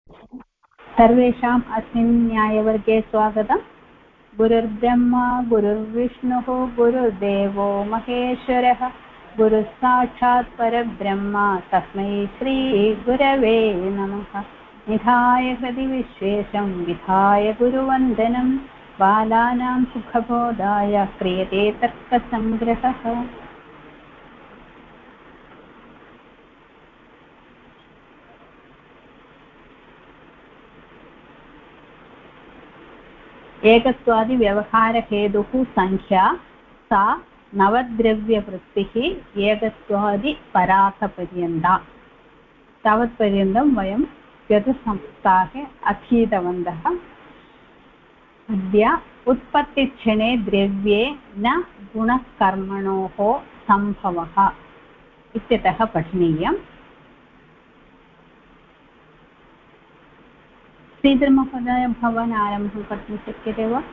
सर्वेषाम् अस्मिन् न्यायवर्गे स्वागतम्। गुरुर्ब्रह्मा गुरुर्विष्णुः गुरुर्देवो महेश्वरः गुरुः साक्षात् परब्रह्म तस्मै श्रीगुरवे नमः। निधाय हृदि विश्वेशं विधाय गुरुवन्दनं बालानां सुखबोधाय क्रियते तर्कसङ्ग्रहः। एकत्वादिव्यवहारहेतुः संख्या सा नवद्रव्यवृत्तिः एकत्वादिपराकपर्यन्ता। तावत्पर्यन्तं वयं गतसप्ताहे अधीतवन्तः। अद्य उत्पत्तिक्षणे द्रव्ये न गुणकर्मणोः सम्भवः इत्यतः पठनीयम्। श्रीधरमहोदय, भवान् आरम्भं कर्तुं शक्यते वा?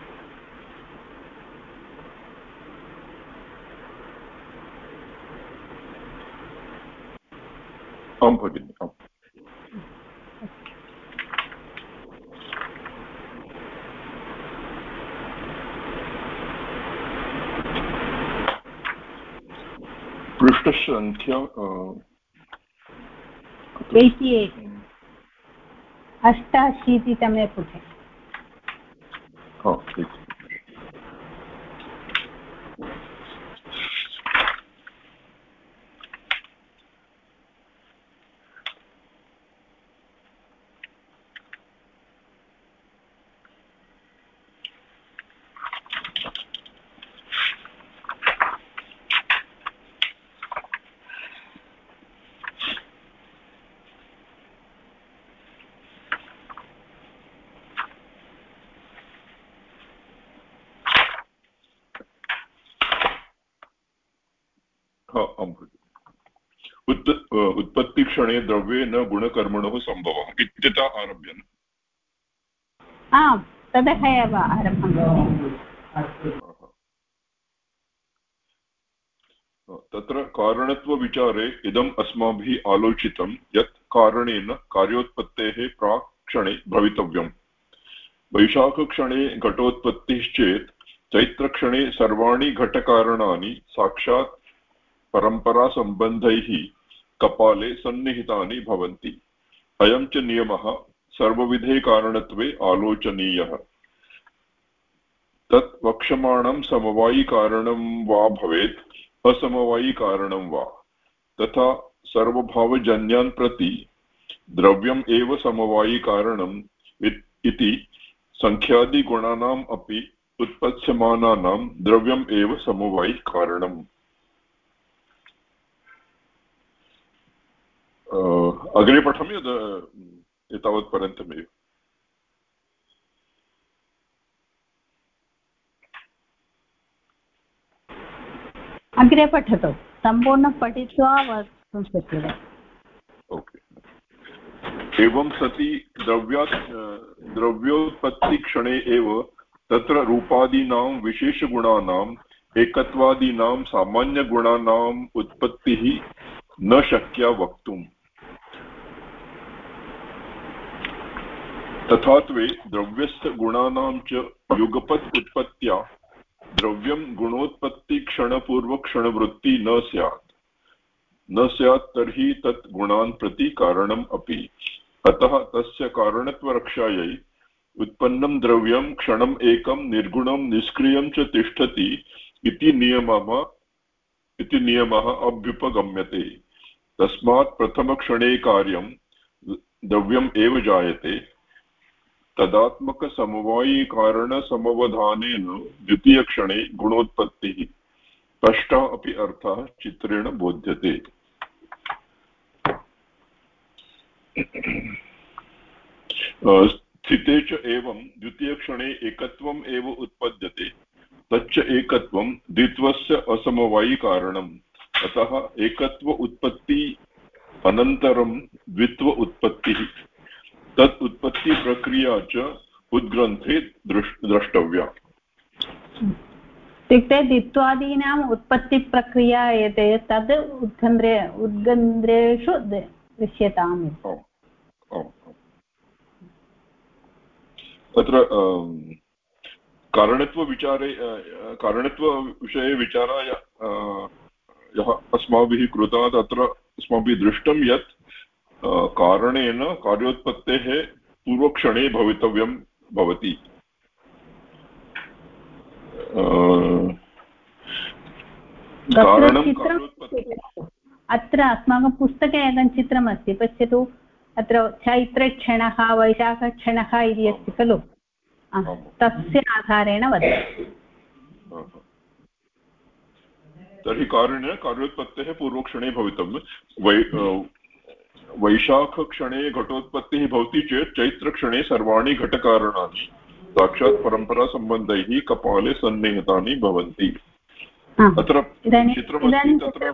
आं भगिनि। पृष्ठसङ्ख्या 88तमे पुटे। उत्पत्तिक्षणे द्रव्ये न गुणकर्मणोः सम्भवः इत्यतः आरभ्य। आम्, ततः एव आरम्भं करोमि। तत्र कारणत्वविचारे इदम् अस्माभिः आलोचितं यत् कारणेन कार्योत्पत्तेः प्राक् क्षणे भवितव्यम्। वैशाखक्षणे घटोत्पत्तिश्चेत् चैत्रक्षणे सर्वाणि घटकारणानि साक्षात् परम्परासम्बन्धैः कपाले सन्निहितानि भवन्ति। अयं च नियमः सर्वविधे कारणत्वे आलोचनीयः। तत् वक्ष्यमाणं समवायिकारणं वा भवेत् असमवायिकारणं वा। तथा सर्वभावजन्यान् प्रति द्रव्यम् एव समवायिकारणम् इति संख्यादिगुणानाम् अपि उत्पत्स्यमानानां द्रव्यम् एव समवायिकारणम्। अग्रे पठामि एतावत्पर्यन्तमेव। अग्रे पठतु, सम्पूर्णं पठित्वा वक्तुं शक्यते। ओके। एवं सति द्रव्योत्पत्तिक्षणे एव तत्र रूपादीनां विशेषगुणानाम् एकत्वादीनां सामान्यगुणानाम् उत्पत्तिः न शक्या वक्तुम्। तथात्वे द्रव्यस्य गुणानां च युगपत् उत्पत्त्या द्रव्यं गुणोत्पत्तिक्षणपूर्वक्षणवृत्ति न स्यात् तर्हि तत् गुणान् प्रति कारणम् अपि। अतः तस्य कारणत्वरक्षायै उत्पन्नं द्रव्यं क्षणम् एकं निर्गुणं निष्क्रियं च तिष्ठति इति नियमः अभ्युपगम्यते। तस्मात् प्रथमक्षणे कार्यं द्रव्यम् एव जायते। तदात्मकसमवायिकारणसमवधानेन द्वितीयक्षणे गुणोत्पत्तिः स्पष्टा अपि अर्थः चित्रेण बोध्यते। स्थिते च एवं द्वितीयक्षणे एकत्वम् एव उत्पद्यते। तच्च एकत्वं द्वित्वस्य असमवायिकारणम्। अतः एकत्व उत्पत्ति अनन्तरं द्वित्व उत्पत्तिः। तत् उत्पत्तिप्रक्रिया च उद्ग्रन्थे द्रष्टव्या। इत्युक्ते द्वित्वादीनाम् उत्पत्तिप्रक्रिया यत् तद् उद्गन्ध्रेषु दृश्यताम्। अत्र कारणत्वविषये विचाराय यः अस्माभिः कृतः तत्र अस्माभिः दृष्टं यत् कारणेन कार्योत्पत्तेः पूर्वक्षणे भवितव्यं भवति। अत्र अस्माकं पुस्तके एकं चित्रमस्ति, पश्यतु। अत्र चैत्रक्षणः वैशाखक्षणः इति अस्ति खलु, तस्य आधारेण वदति। तर्हि कारणेन कार्योत्पत्तेः पूर्वक्षणे भवितव्यं। वैशाखक्षणे घटोत्पत्तिः भवति चेत् चैत्रक्षणे सर्वाणि घटकारणानि साक्षात् परम्परासम्बन्धैः कपाले सन्निहितानि भवन्ति। अत्र चित्रमस्ति, तत्र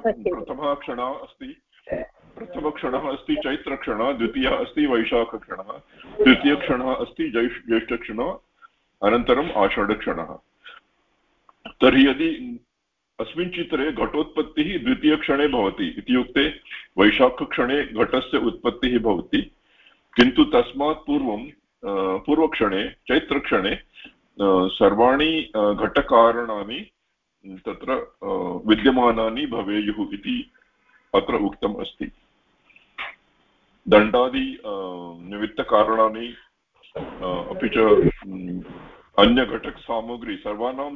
प्रथमक्षणः अस्ति चैत्रक्षणः, द्वितीयः अस्ति वैशाखक्षणः, तृतीयक्षणः अस्ति ज्येष्ठक्षणः, अनन्तरम् आषाढक्षणः। तर्हि यदि अस्मिन् चित्रे घटोत्पत्तिः द्वितीयक्षणे भवति इत्युक्ते वैशाखक्षणे घटस्य उत्पत्तिः भवति, किन्तु तस्मात् पूर्वं पूर्वक्षणे चैत्रक्षणे सर्वाणि घटकारणानि तत्र विद्यमानानि भवेयुः इति अत्र उक्तम् अस्ति। दण्डादि निमित्तकारणानि अपि च अन्यघटकसामग्री सर्वाणां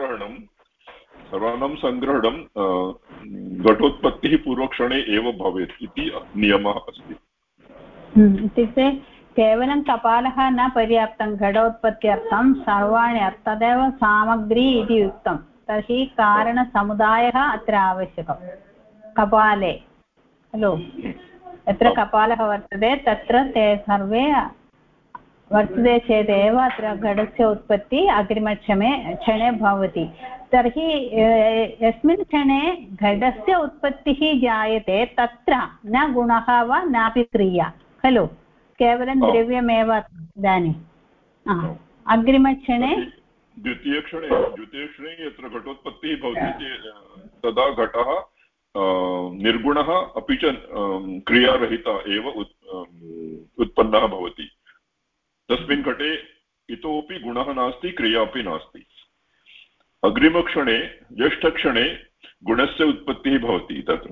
सङ्ग्रहणं घटोत्पत्तिः पूर्वक्षणे एव भवेत् इति नियमः अस्ति। इत्युक्ते केवलं कपालः न पर्याप्तं, घटोत्पत्त्यर्थं सर्वाणि तदेव सामग्री इति उक्तं। तर्हि कारणसमुदायः अत्र आवश्यकं कपाले खलु। यत्र कपालः वर्तते तत्र ते सर्वे वर्तते चेदेव अत्र घटस्य उत्पत्ति क्षणे भवति। तर्हि यस्मिन् क्षणे घटस्य उत्पत्तिः जायते तत्र न गुणः वा नापि क्रिया खलु, केवलं द्रव्यमेव इदानीम्। अग्रिमक्षणे द्वितीयक्षणे यत्र घटोत्पत्तिः भवति तदा घटः निर्गुणः अपि च क्रियारहिता एव उत्पन्नः भवति। तस्मिन् घटे इतोपि गुणः नास्ति, क्रिया अपि नास्ति। अग्रिमक्षणे ज्येष्ठक्षणे गुणस्य उत्पत्तिः भवति। तत्र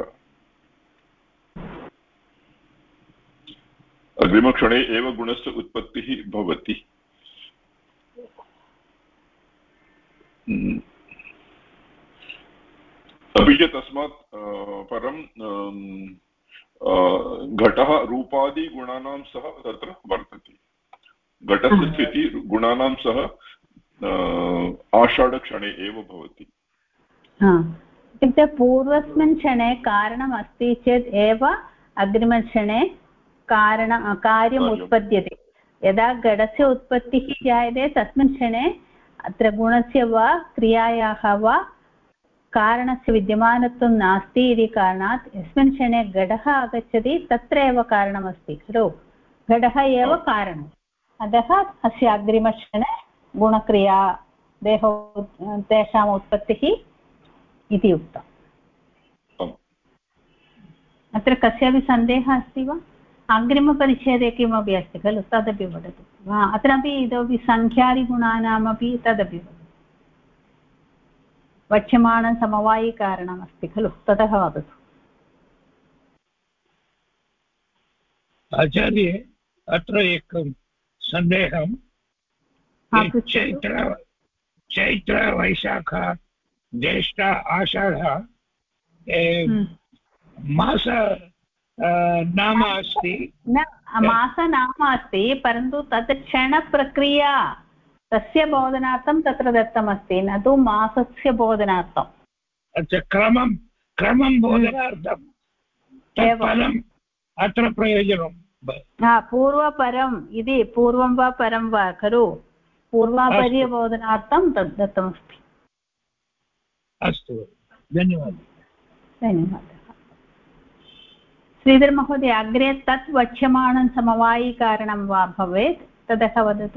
अग्रिमक्षणे एव गुणस्य उत्पत्तिः भवति। अपि च तस्मात् परं घटः रूपादिगुणानां सह तत्र वर्तते। घटस्य स्थितिः गुणानां सह आषाढक्षणे एव भवति। इत्युक्ते पूर्वस्मिन् क्षणे कारणम् अस्ति चेत् एव अग्रिमक्षणे कार्यम् उत्पद्यते। यदा घटस्य उत्पत्तिः जायते तस्मिन् क्षणे अत्र गुणस्य वा क्रियायाः वा कारणस्य विद्यमानत्वं नास्ति इति कारणात् यस्मिन् क्षणे घटः आगच्छति तत्र एव कारणमस्ति खलु, घटः एव कारणम्। अतः अस्य अग्रिमक्षणे गुणक्रिया तेषाम् उत्पत्तिः इति उक्तम्। अत्र कस्यापि सन्देहः अस्ति वा? अग्रिमपरिच्छेदे किमपि अस्ति खलु, तदपि वदतु। अत्रापि इतोपि सङ्ख्यादिगुणानामपि तदपि वदतु। वक्ष्यमाणं समवायिकारणमस्ति खलु, ततः वदतु। आचार्ये अत्र एकं सन्देहं, चैत्र वैशाख ज्येष्ठ आषाढ मास नाम अस्ति, मासनाम अस्ति, परन्तु तत् क्षणप्रक्रिया तस्य बोधनार्थं तत्र दत्तमस्ति, न तु मासस्य बोधनार्थम्। अच्छा, क्रमं बोधनार्थं फलम् अत्र प्रयोजनं। पूर्वपरम् इति पूर्वं वा परं वा खलु, पूर्वापर्यबोधनार्थं तद् दत्तमस्ति। अस्तु, धन्यवादः। श्रीधर महोदय, अग्रे तत् वक्ष्यमाणं समवायिकारणं वा भवेत्, ततः वदतु।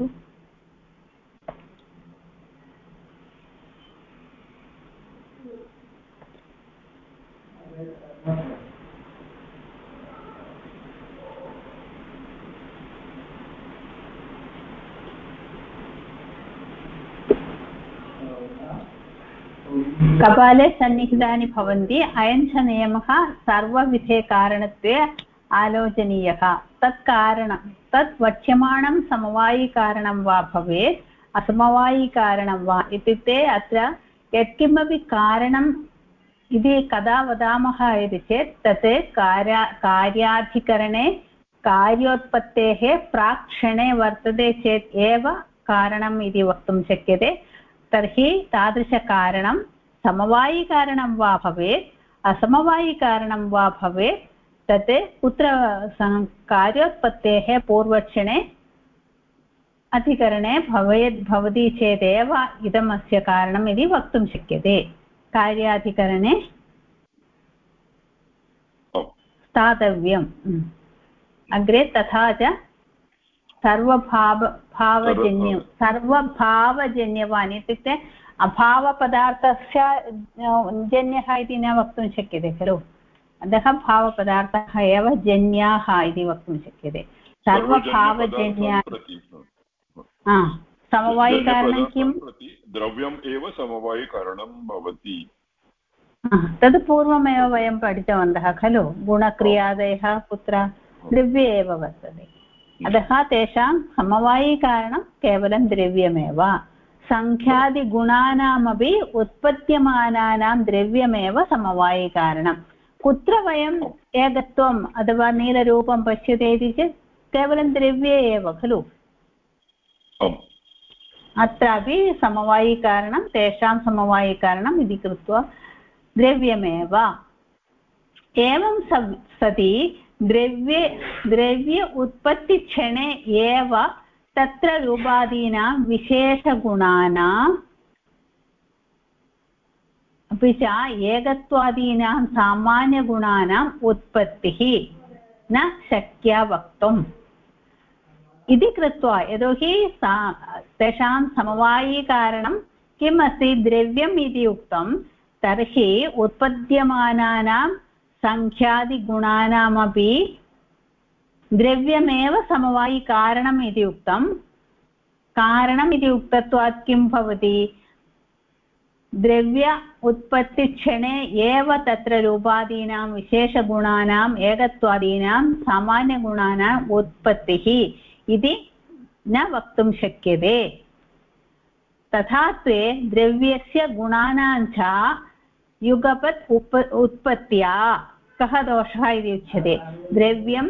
कपाले सन्निहितानि भवन्ति अयं च नियमः सर्वविधे कारणत्वे आलोचनीयः तत् कारणं तत् वक्ष्यमाणं समवायिकारणं वा भवेत् असमवायिकारणं वा इत्युक्ते अत्र यत्किमपि कारणम् इति कदा वदामः इति चेत् तत् कार्याधिकरणे कार्योत्पत्तेः प्राक्क्षणे वर्तते चेत् एव कारणम् इति वक्तुं शक्यते तर्हि तादृशकारणं समवायिकारणं वा भवेत् असमवायिकारणं वा भवेत् तत् कुत्र कार्योत्पत्तेः पूर्वक्षणे अधिकरणे भवति चेदेव इदमस्य कारणम् इति वक्तुं शक्यते कार्याधिकरणे स्थातव्यम् अग्रे तथा च सर्वभावजन्यवान् इत्युक्ते अभावपदार्थस्य जन्यः इति न वक्तुं शक्यते खलु अतः भावपदार्थः एव जन्याः इति वक्तुं शक्यते सर्वभावजन्या समवायिकारणं किं द्रव्यम् एव समवायिकारणं भवति तद् पूर्वमेव वयं पठितवन्तः खलु गुणक्रियादयः कुत्र द्रव्ये एव वर्तते अतः तेषां समवायिकारणं केवलं द्रव्यमेव सङ्ख्यादिगुणानामपि उत्पद्यमानानां द्रव्यमेव समवायिकारणं कुत्र वयम् एकत्वम् अथवा नीलरूपं पश्यते इति चेत् केवलं द्रव्ये एव खलु अत्रापि समवायिकारणं तेषां समवायिकारणम् इति कृत्वा द्रव्यमेव एवं सति द्रव्य उत्पत्तिक्षणे एव तत्र रूपादीनां विशेषगुणानाम् अपि च एकत्वादीनां सामान्यगुणानाम् उत्पत्तिः न शक्या वक्तुम् इति कृत्वा यतोहि तेषां समवायिकारणं किम् अस्ति द्रव्यम् इति उक्तं तर्हि उत्पद्यमानानां सङ्ख्यादिगुणानामपि द्रव्यमेव समवायिकारणम् इति उक्तं कारणम् इति उक्तत्वात् किं भवति द्रव्य उत्पत्तिक्षणे एव तत्र रूपादीनां विशेषगुणानाम् एकत्वादीनां सामान्यगुणानाम् उत्पत्तिः इति न वक्तुं शक्यते तथा ते द्रव्यस्य गुणानां च युगपत् उत्पत्त्या कः दोषः इति उच्यते द्रव्यं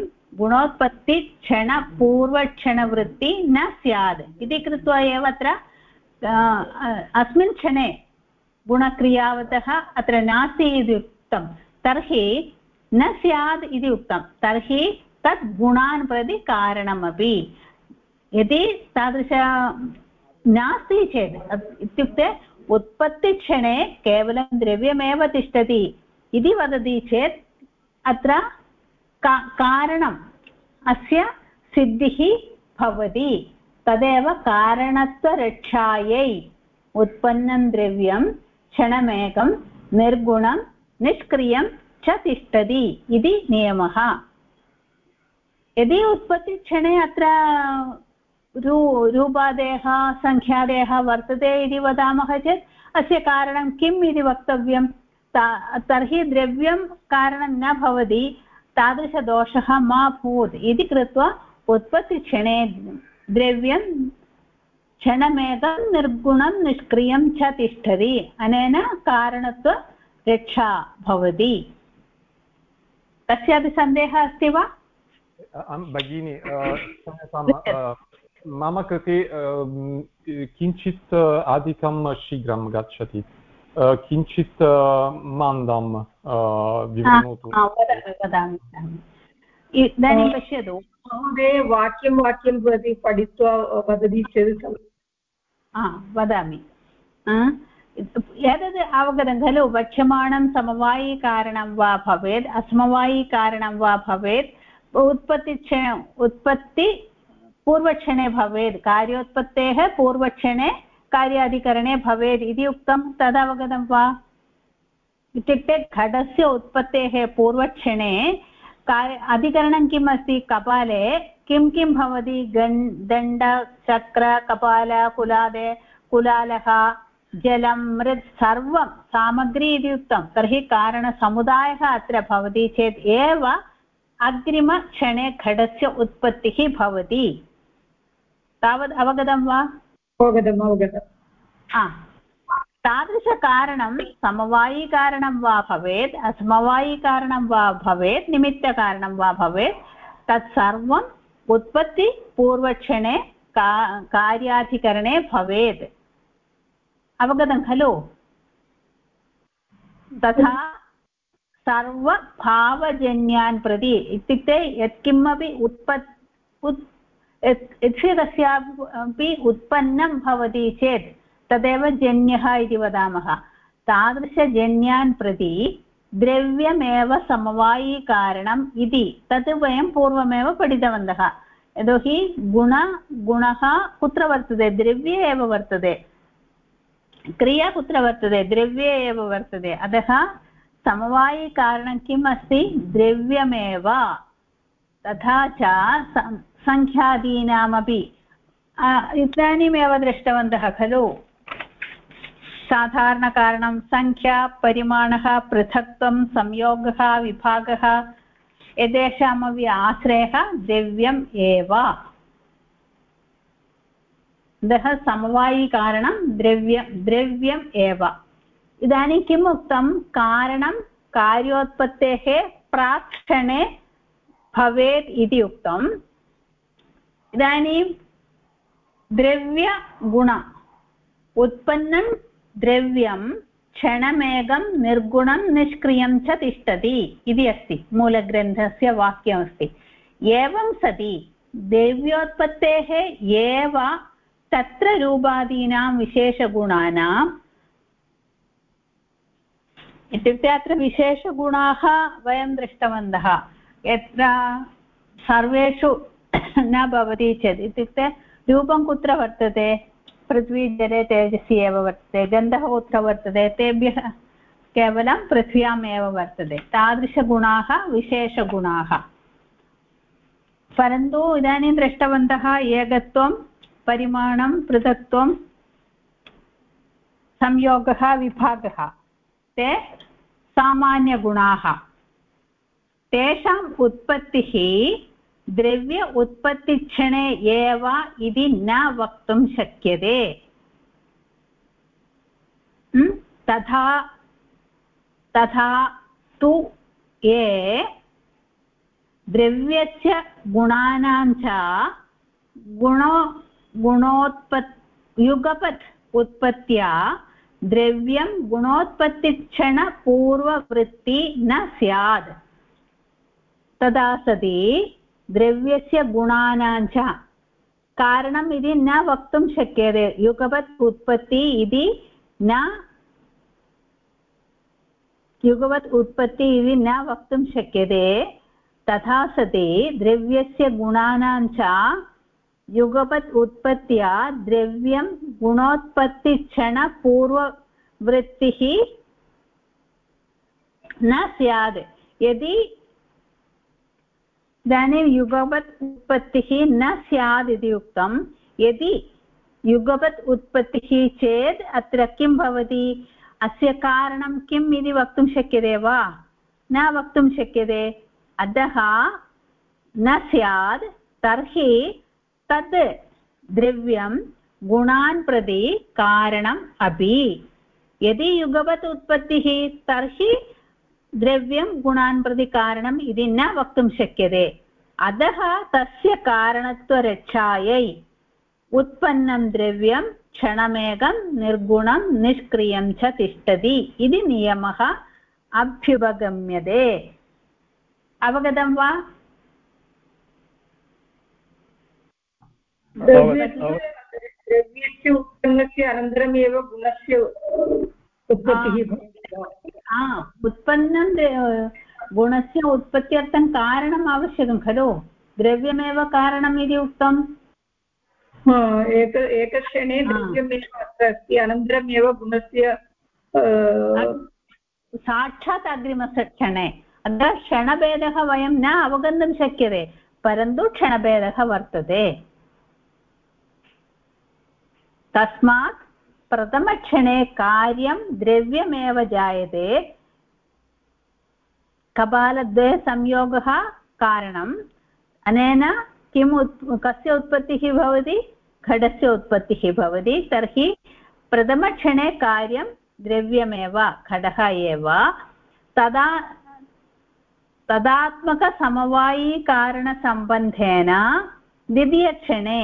गुणोत्पत्तिक्षणपूर्वक्षणवृत्ति न स्यात् इति कृत्वा एव अत्र अस्मिन् क्षणे गुणक्रियावतः अत्र नास्ति इति उक्तं तर्हि न स्यात् इति उक्तं तर्हि तद् गुणान् प्रति कारणमपि यदि तादृश नास्ति चेत् इत्युक्ते उत्पत्तिक्षणे केवलं द्रव्यमेव तिष्ठति इति वदति चेत् अत्र कारणम् अस्य सिद्धिः भवति तदेव कारणत्वरक्षायै उत्पन्नं द्रव्यं क्षणमेकं निर्गुणं निष्क्रियं च तिष्ठति इति नियमः यदि उत्पत्तिक्षणे अत्र रूपादयः सङ्ख्यादयः वर्तते इति वदामः चेत् अस्य कारणं किम् इति वक्तव्यं तर्हि द्रव्यं कारणं न भवति तादृशदोषः मा भूत् इति कृत्वा उत्पत्तिक्षणे द्रव्यं क्षणमेकं निर्गुणं निष्क्रियं च तिष्ठति अनेन कारणत्वरक्षा भवति कस्यापि सन्देहः अस्ति वा भगिनी मम कृते किञ्चित् अधिकं शीघ्रं गच्छति किञ्चित् मन्दं विवृणोतु वदामि इदानीं पश्यतु महोदय वाक्यं प्रति पठित्वा वदति चेत् वदामि एतद् अवगतं खलु वक्ष्यमाणं समवायिकारणं वा भवेत् असमवायिकारणं वा भवेत् उत्पत्ति पूर्वक्षणे भवेत् कार्योत्पत्तेः पूर्वक्षणे कार्याधिकरणे भवेत् इति उक्तं तदवगतं वा इत्युक्ते घटस्य उत्पत्तेः पूर्वक्षणे अधिकरणं किम् अस्ति कपाले किं किं भवति दण्ड चक्र कपाल कुलालः जलं मृत् सर्वं सामग्री इति उक्तं तर्हि कारणसमुदायः अत्र भवति चेत् एव अग्रिमक्षणे घटस्य उत्पत्तिः भवति तावत् अवगतं वा अवगतम् तादृशकारणं समवायिकारणं वा भवेत् असमवायिकारणं वा भवेत् निमित्तकारणं वा भवेत् तत्सर्वम् उत्पत्तिपूर्वक्षणे कार्याधिकरणे भवेत् अवगतं खलु तथा सर्वभावजन्यान् प्रति इत्युक्ते यत्किमपि यत्कस्यापि उत्पन्नं भवति चेत् तदेव जन्यः इति वदामः तादृशजन्यान् प्रति द्रव्यमेव समवायिकारणम् इति तत् वयं पूर्वमेव पठितवन्तः यतोहि गुणः कुत्र वर्तते द्रव्ये एव वर्तते क्रिया कुत्र वर्तते द्रव्ये एव वर्तते अतः समवायिकारणं किम् अस्ति द्रव्यमेव तथा च संख्यादीनामपि इदानीमेव दृष्टवन्तः खलु साधारणकारणं संख्या परिमाणः पृथक्त्वं संयोगः विभागः एतेषामपि आश्रयः द्रव्यम् एव अतः समवायिकारणं द्रव्यम् एव इदानीं किम् उक्तं कारणं कार्योत्पत्तेः प्राक्क्षणे भवेत् इति उक्तम् इदानीं द्रव्यगुण उत्पन्नं द्रव्यं क्षणमेकं निर्गुणं निष्क्रियं च तिष्ठति इति अस्ति मूलग्रन्थस्य वाक्यमस्ति एवं सति द्रव्योत्पत्तेः एव तत्र रूपादीनां विशेषगुणानाम् इत्युक्ते अत्र विशेषगुणाः वयं दृष्टवन्तः यत्र सर्वेषु न भवति चेत् इत्युक्ते रूपं कुत्र वर्तते पृथ्वी जले तेजसि एव वर्तते गन्धः कुत्र वर्तते तेभ्यः केवलं पृथ्व्यामेव वर्तते तादृशगुणाः विशेषगुणाः परन्तु इदानीं दृष्टवन्तः एकत्वं परिमाणं पृथक्त्वं संयोगः विभागः ते सामान्यगुणाः तेषाम् उत्पत्तिः द्रव्य उत्पत्तिक्षणे एव इति न वक्तुं शक्यते तथा तु ये द्रव्यस्य गुणानां च युगपत् उत्पत्त्या द्रव्यं गुणोत्पत्तिक्षणपूर्ववृत्ति न स्यात् तदा सति द्रव्यस्य गुणानां च कारणम् इति न वक्तुं शक्यते युगपत् उत्पत्ति इति न युगपत् उत्पत्ति इति न वक्तुं शक्यते तथा सति द्रव्यस्य गुणानां च युगपत् उत्पत्त्या द्रव्यं गुणोत्पत्तिक्षणपूर्ववृत्तिः न स्यात् यदि इदानीं युगपत् उत्पत्तिः न स्यात् इति उक्तं यदि युगपत् उत्पत्तिः चेत् अत्र किं भवति अस्य कारणं किम् इति वक्तुं शक्यते वा न वक्तुं शक्यते अतः न स्यात् तर्हि तत् द्रव्यं गुणान् प्रति कारणम् अपि यदि युगपत् उत्पत्तिः तर्हि द्रव्यं गुणान् प्रति कारणम् इति न वक्तुं शक्यते अतः तस्य कारणत्वरक्षायै उत्पन्नं द्रव्यं क्षणमेकं निर्गुणं निष्क्रियं च तिष्ठति इति नियमः अभ्युपगम्यते अवगतं वा द्रव्यस्य उत्पन्नस्य अनन्तरमेव गुणस्य उत्पत्तिः उत्पन्नं गुणस्य उत्पत्त्यर्थं कारणम् आवश्यकं खलु द्रव्यमेव कारणम् इति उक्तम् एकक्षणे द्रव्यमेव अत्र अस्ति अनन्तरमेव गुणस्य साक्षात् अग्रिमक्षणे अतः क्षणभेदः वयं न अवगन्तुं शक्यते परन्तु क्षणभेदः वर्तते तस्मात् प्रथमक्षणे कार्यं द्रव्यमेव जायते कपालद्वयसंयोगः कारणम् अनेन कस्य उत्पत्तिः भवति घटस्य उत्पत्तिः भवति तर्हि प्रथमक्षणे कार्यं द्रव्यमेव घटः एव तदात्मकसमवायिकारणसम्बन्धेन द्वितीयक्षणे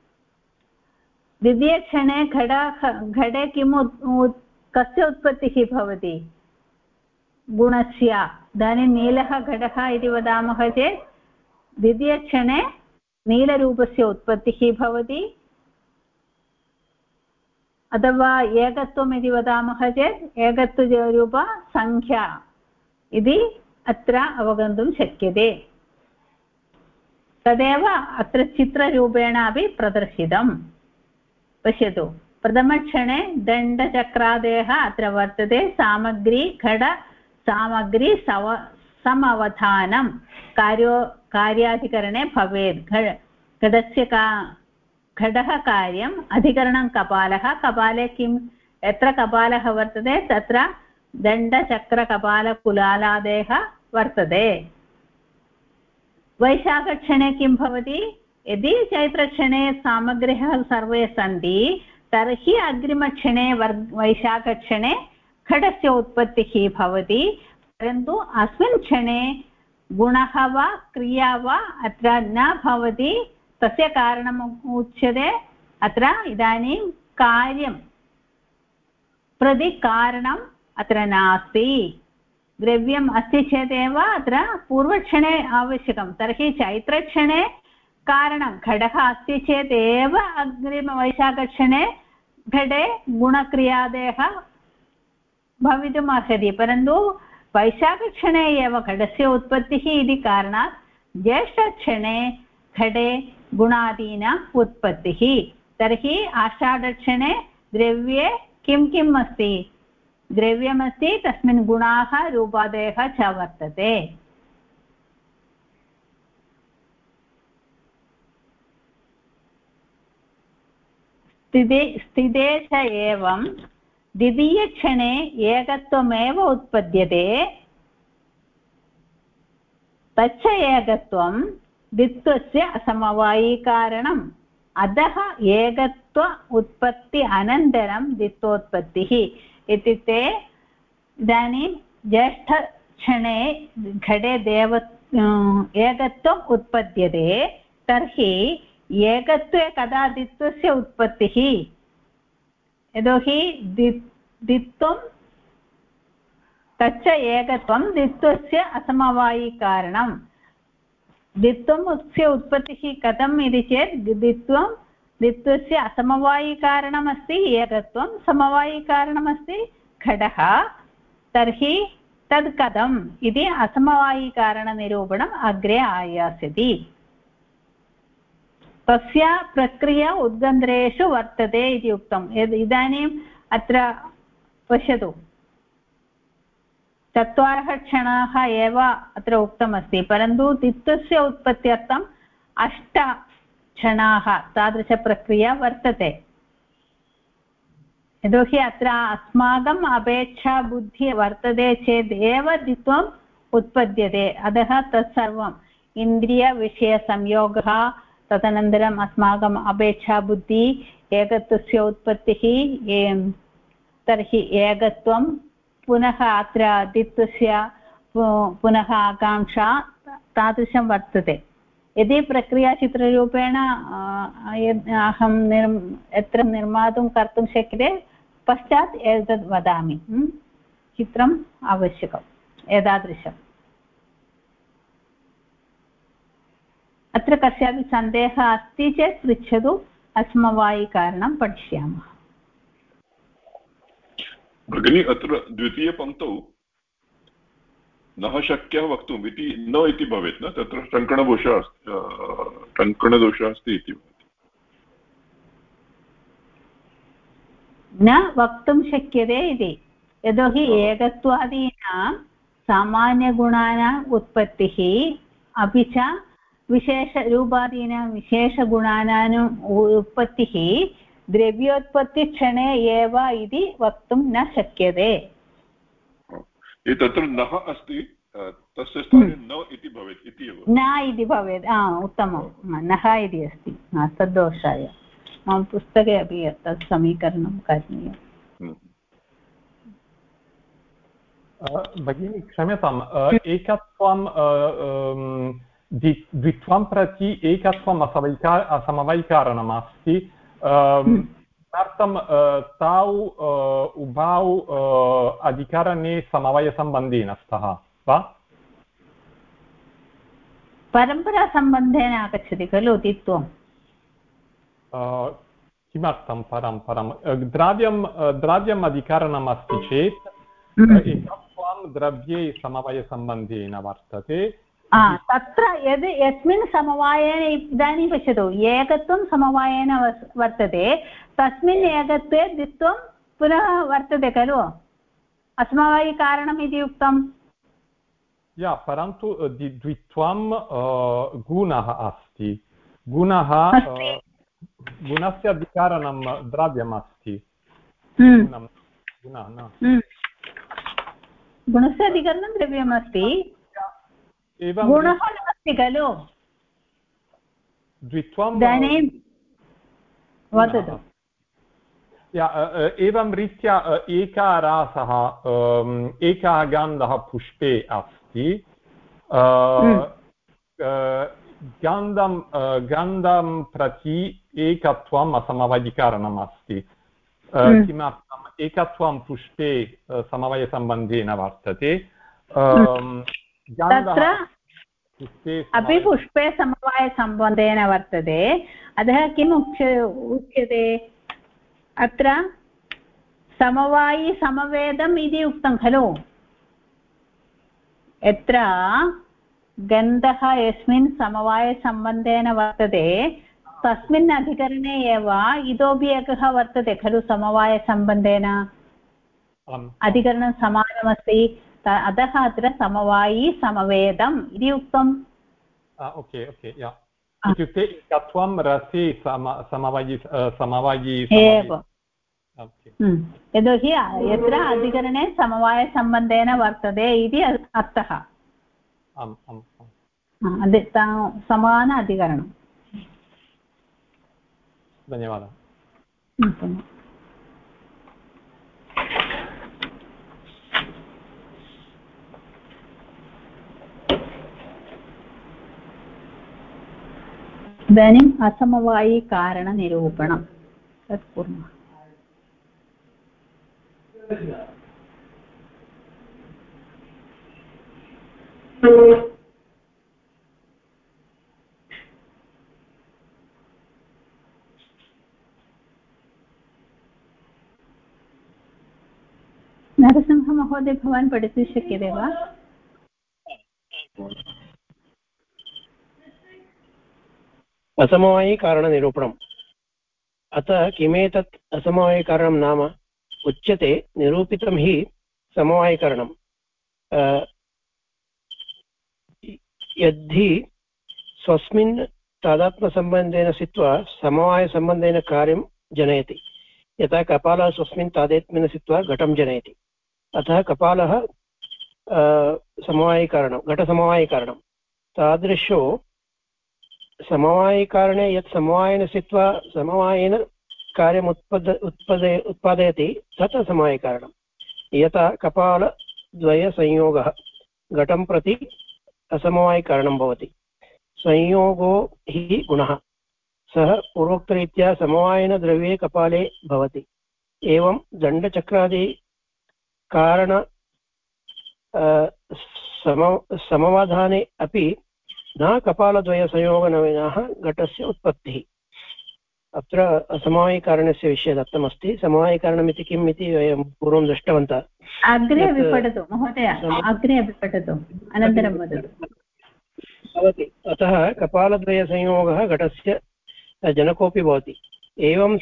घटे कस्य उत्पत्तिः भवति गुणस्य इदानीं नीलः घटः इति वदामः चेत् द्वितीयक्षणे नीलरूपस्य उत्पत्तिः भवति अथवा एकत्वम् इति वदामः चेत् एकत्वरूपसङ्ख्या इति अत्र अवगन्तुं शक्यते तदेव अत्र चित्ररूपेण अपि प्रदर्शितम् पश्यतु प्रथमक्षणे दण्डचक्रादयः अत्र वर्तते सामग्री घट सामग्री समवधानं कार्याधिकरणे भवेत् घटस्य घटः कार्यम् अधिकरणं कपालः कपाले किं यत्र कपालः वर्तते तत्र दण्डचक्रकपालकुलालादयः वर्तते वैशाखक्षणे किं भवति यदि चैत्रक्षणे सामग्र्यः सर्वे सन्ति तर्हि अग्रिमक्षणे वैशाखक्षणे घटस्य उत्पत्तिः भवति परन्तु अस्मिन् क्षणे गुणः वा क्रिया वा अत्र न भवति तस्य कारणम् उच्यते अत्र इदानीं कार्यं प्रति कारणम् अत्र नास्ति द्रव्यम् अस्ति चेदेव अत्र पूर्वक्षणे आवश्यकं तर्हि चैत्रक्षणे कारणं घटः अस्ति चेदेव अग्रिमवैशाखक्षणे घटे गुणक्रियादयः भवितुम् अर्हति परन्तु वैशाखक्षणे एव घटस्य उत्पत्तिः इति कारणात् ज्येष्ठक्षणे घटे गुणादीनाम् उत्पत्तिः तर्हि आषाढक्षणे द्रव्ये किं किम् अस्ति द्रव्यमस्ति तस्मिन् गुणाः रूपादयः च वर्तते स्थिते च एवं द्वितीयक्षणे एकत्वमेव उत्पद्यते तच्च एकत्वं द्वित्वस्य असमवायिकारणम् अतः एकत्व उत्पत्ति अनन्तरं द्वित्वोत्पत्तिः इत्युक्ते इदानीं ज्येष्ठक्षणे घटे एकत्वम् उत्पद्यते तर्हि एकत्वे कदा द्वित्वस्य उत्पत्तिः यतोहि द्वित्वं तच्च एकत्वं द्वित्वस्य असमवायिकारणं द्वित्वस्य उत्पत्तिः कथम् इति चेत् द्वित्वस्य असमवायिकारणमस्ति एकत्वं समवायिकारणमस्ति घटः तर्हि तद् कथम् इति असमवायिकारणनिरूपणम् अग्रे आयास्यति तस्य प्रक्रिया उद्गन्ध्रेषु वर्तते इति उक्तम् इदानीम् अत्र पश्यतु 4 क्षणाः एव अत्र उक्तमस्ति परन्तु द्वित्वस्य उत्पत्त्यर्थम् 8 क्षणाः तादृशप्रक्रिया वर्तते यतोहि अत्र अस्माकम् अपेक्षा बुद्धिः वर्तते चेत् एव द्वित्वम् उत्पद्यते अतः तत्सर्वम् इन्द्रियविषयसंयोगः तदनन्तरम् अस्माकम् अपेक्षा बुद्धिः एकत्वस्य उत्पत्तिः तर्हि एकत्वं पुनः अत्र द्वित्वस्य पुनः आकाङ्क्षा तादृशं वर्तते यदि प्रक्रियाचित्ररूपेण अहं यत्र निर्मातुं कर्तुं शक्यते पश्चात् एतद् वदामि चित्रम् आवश्यकम् एतादृशम् अत्र कस्यापि सन्देहः अस्ति चेत् पृच्छतु असमवायिकारणं पठिष्यामः भगिनी अत्र द्वितीयपङ्क्तौ न शक्यः वक्तुम् इति न इति भवेत् न तत्र टङ्कणदोषः अस्ति इति न वक्तुं शक्यते इति यतोहि एकत्वादीनां सामान्यगुणानाम् उत्पत्तिः अपि च विशेषरूपादीनां विशेषगुणानाम् उत्पत्तिः द्रव्योत्पत्तिक्षणे एव इति वक्तुं न शक्यते। तत्र नः अस्ति तस्य स्थाने न इति भवेत् इति एव न इति भवेत् उत्तमं नः इति अस्ति तद्दोषाय मम पुस्तके अपि तत् समीकरणं करणीयम्। भगिनी क्षम्यताम् एकत्वं द्वित्वं प्रति एकत्वम् असमवैकारणम् अस्ति तदर्थं तौ उभौ अधिकरणे समवायसम्बन्धेन स्तः वा परम्परासम्बन्धेन आगच्छति खलु द्वित्वं किमर्थं परं द्रव्यम् अधिकरणम् अस्ति चेत् एकत्वं द्रव्ये समवायसम्बन्धेन वर्तते तत्र यस्मिन् समवायेन इदानीं पश्यतु एकत्वं समवायेन वर्तते तस्मिन् एकत्वे द्वित्वं पुनः वर्तते खलु असमवायिकारणम् इति उक्तम् परन्तु द्वित्वं गुणः अस्ति गुणस्य अधिकरणं द्रव्यम् अस्ति गुणस्य अधिकरणं द्रव्यम् अस्ति गुणः नास्ति खलु द्वित्वं इदानीं वदतु एवं रीत्या एकः रासः एकः गन्धः पुष्पे अस्ति गन्धं प्रति एकत्वम् असमवायिकारणम् अस्ति किमर्थम् एकत्वं पुष्पे समवायसम्बन्धेन वर्तते तत्र अपि पुष्पे समवायसम्बन्धेन वर्तते अतः किम् उच्यते अत्र समवायि समवेदम् इति उक्तं खलु यत्र गन्धः यस्मिन् समवायसम्बन्धेन वर्तते तस्मिन् अधिकरणे एव इतोपि एकः वर्तते खलु समवायसम्बन्धेन अधिकरणं समानमस्ति अतः अत्र समवायि समवेदम् इति उक्तम् इत्युक्ते एकत्वं रसे समवायि एव यतोहि यत्र अधिकरणे समवायसम्बन्धेन वर्तते इति अर्थः समान अधिकरणम् धन्यवादः इदानीम् असमवायिकारणनिरूपणं तत् कुर्मः नरसिंहमहोदय भवान् पठितुं शक्यते वा असमवायिकारणनिरूपणम् अतः किमेतत् असमवायिकारणं नाम उच्यते निरूपितं हि समवायिकारणं यद्धि स्वस्मिन् तादात्म्यसम्बन्धेन स्थित्वा समवायसम्बन्धेन कार्यं जनयति यथा कपालः स्वस्मिन् तादात्म्येन स्थित्वा घटं जनयति अतः कपालः समवायिकारणं घटसमवायिकारणं तादृशो समवायिकारणे यत् समवायेन स्थित्वा समवायेन कार्यम् उत्पादयति तत् समवायिकारणं यथा कपालद्वयसंयोगः घटं प्रति असमवायिकारणं भवति संयोगो हि गुणः सः पूर्वोक्तरीत्या समवायेन द्रव्ये कपाले भवति एवं दण्डचक्रादि कारण समवाधाने अपि न कपालद्वयसंयोगनविनः घटस्य उत्पत्तिः अत्र असमवायिकारणस्य विषये दत्तमस्ति समवायिकारणमिति किम् इति वयं पूर्वं दृष्टवन्तः अग्रे अपि पठतु महोदय अग्रे अपि पठतु अनन्तरं वदतु भवति अतः कपालद्वयसंयोगः घटस्य जनकोऽपि भवति एवं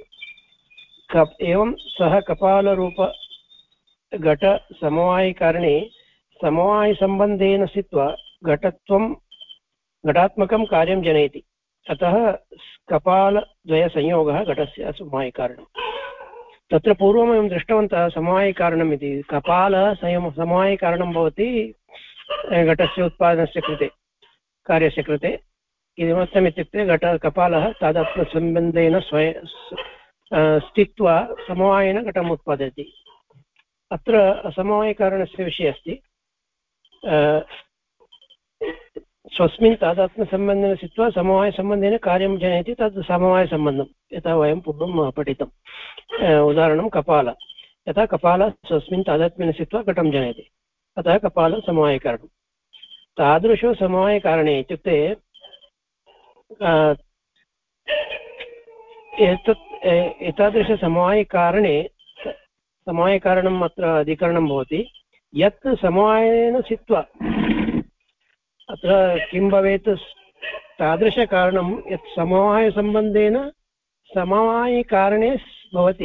सः कपालरूप घटसमवायिकारणे समवायसम्बन्धेन स्थित्वा घटात्मकं कार्यं जनयति अतः कपालद्वयसंयोगः घटस्य समवायिकारणं। तत्र पूर्वं वयं दृष्टवन्तः समवायिकारणम् इति। कपालः समवायिकारणं भवति घटस्य उत्पादनस्य कृते, कार्यस्य कृते। किमर्थम् इत्युक्ते कपालः तादात्म्यसम्बन्धेन स्थित्वा समवायेन घटम् उत्पादयति। अत्र असमवायिकारणस्य विषये अस्ति, स्वस्मिन् तादात्म्यसम्बन्धेन स्थित्वा समवायसम्बन्धेन कार्यं जनयति, तद् समवायसम्बन्धं। यथा वयं पूर्वं पठितम् उदाहरणं कपाल, यथा कपालः स्वस्मिन् तादात्म्येन स्थित्वा घटं जनयति, अतः कपालः समवायिकारणं। तादृशो समवायिकारणे इत्युक्ते एतादृशसमवायिकारणे समवायिकारणम् अत्र अधिकरणं भवति, यत् समवायेन स्थित्वा। अत्र किं भवेत्, तादृशकारणं यत् समवायसम्बन्धेन समवायिकारणे भवति,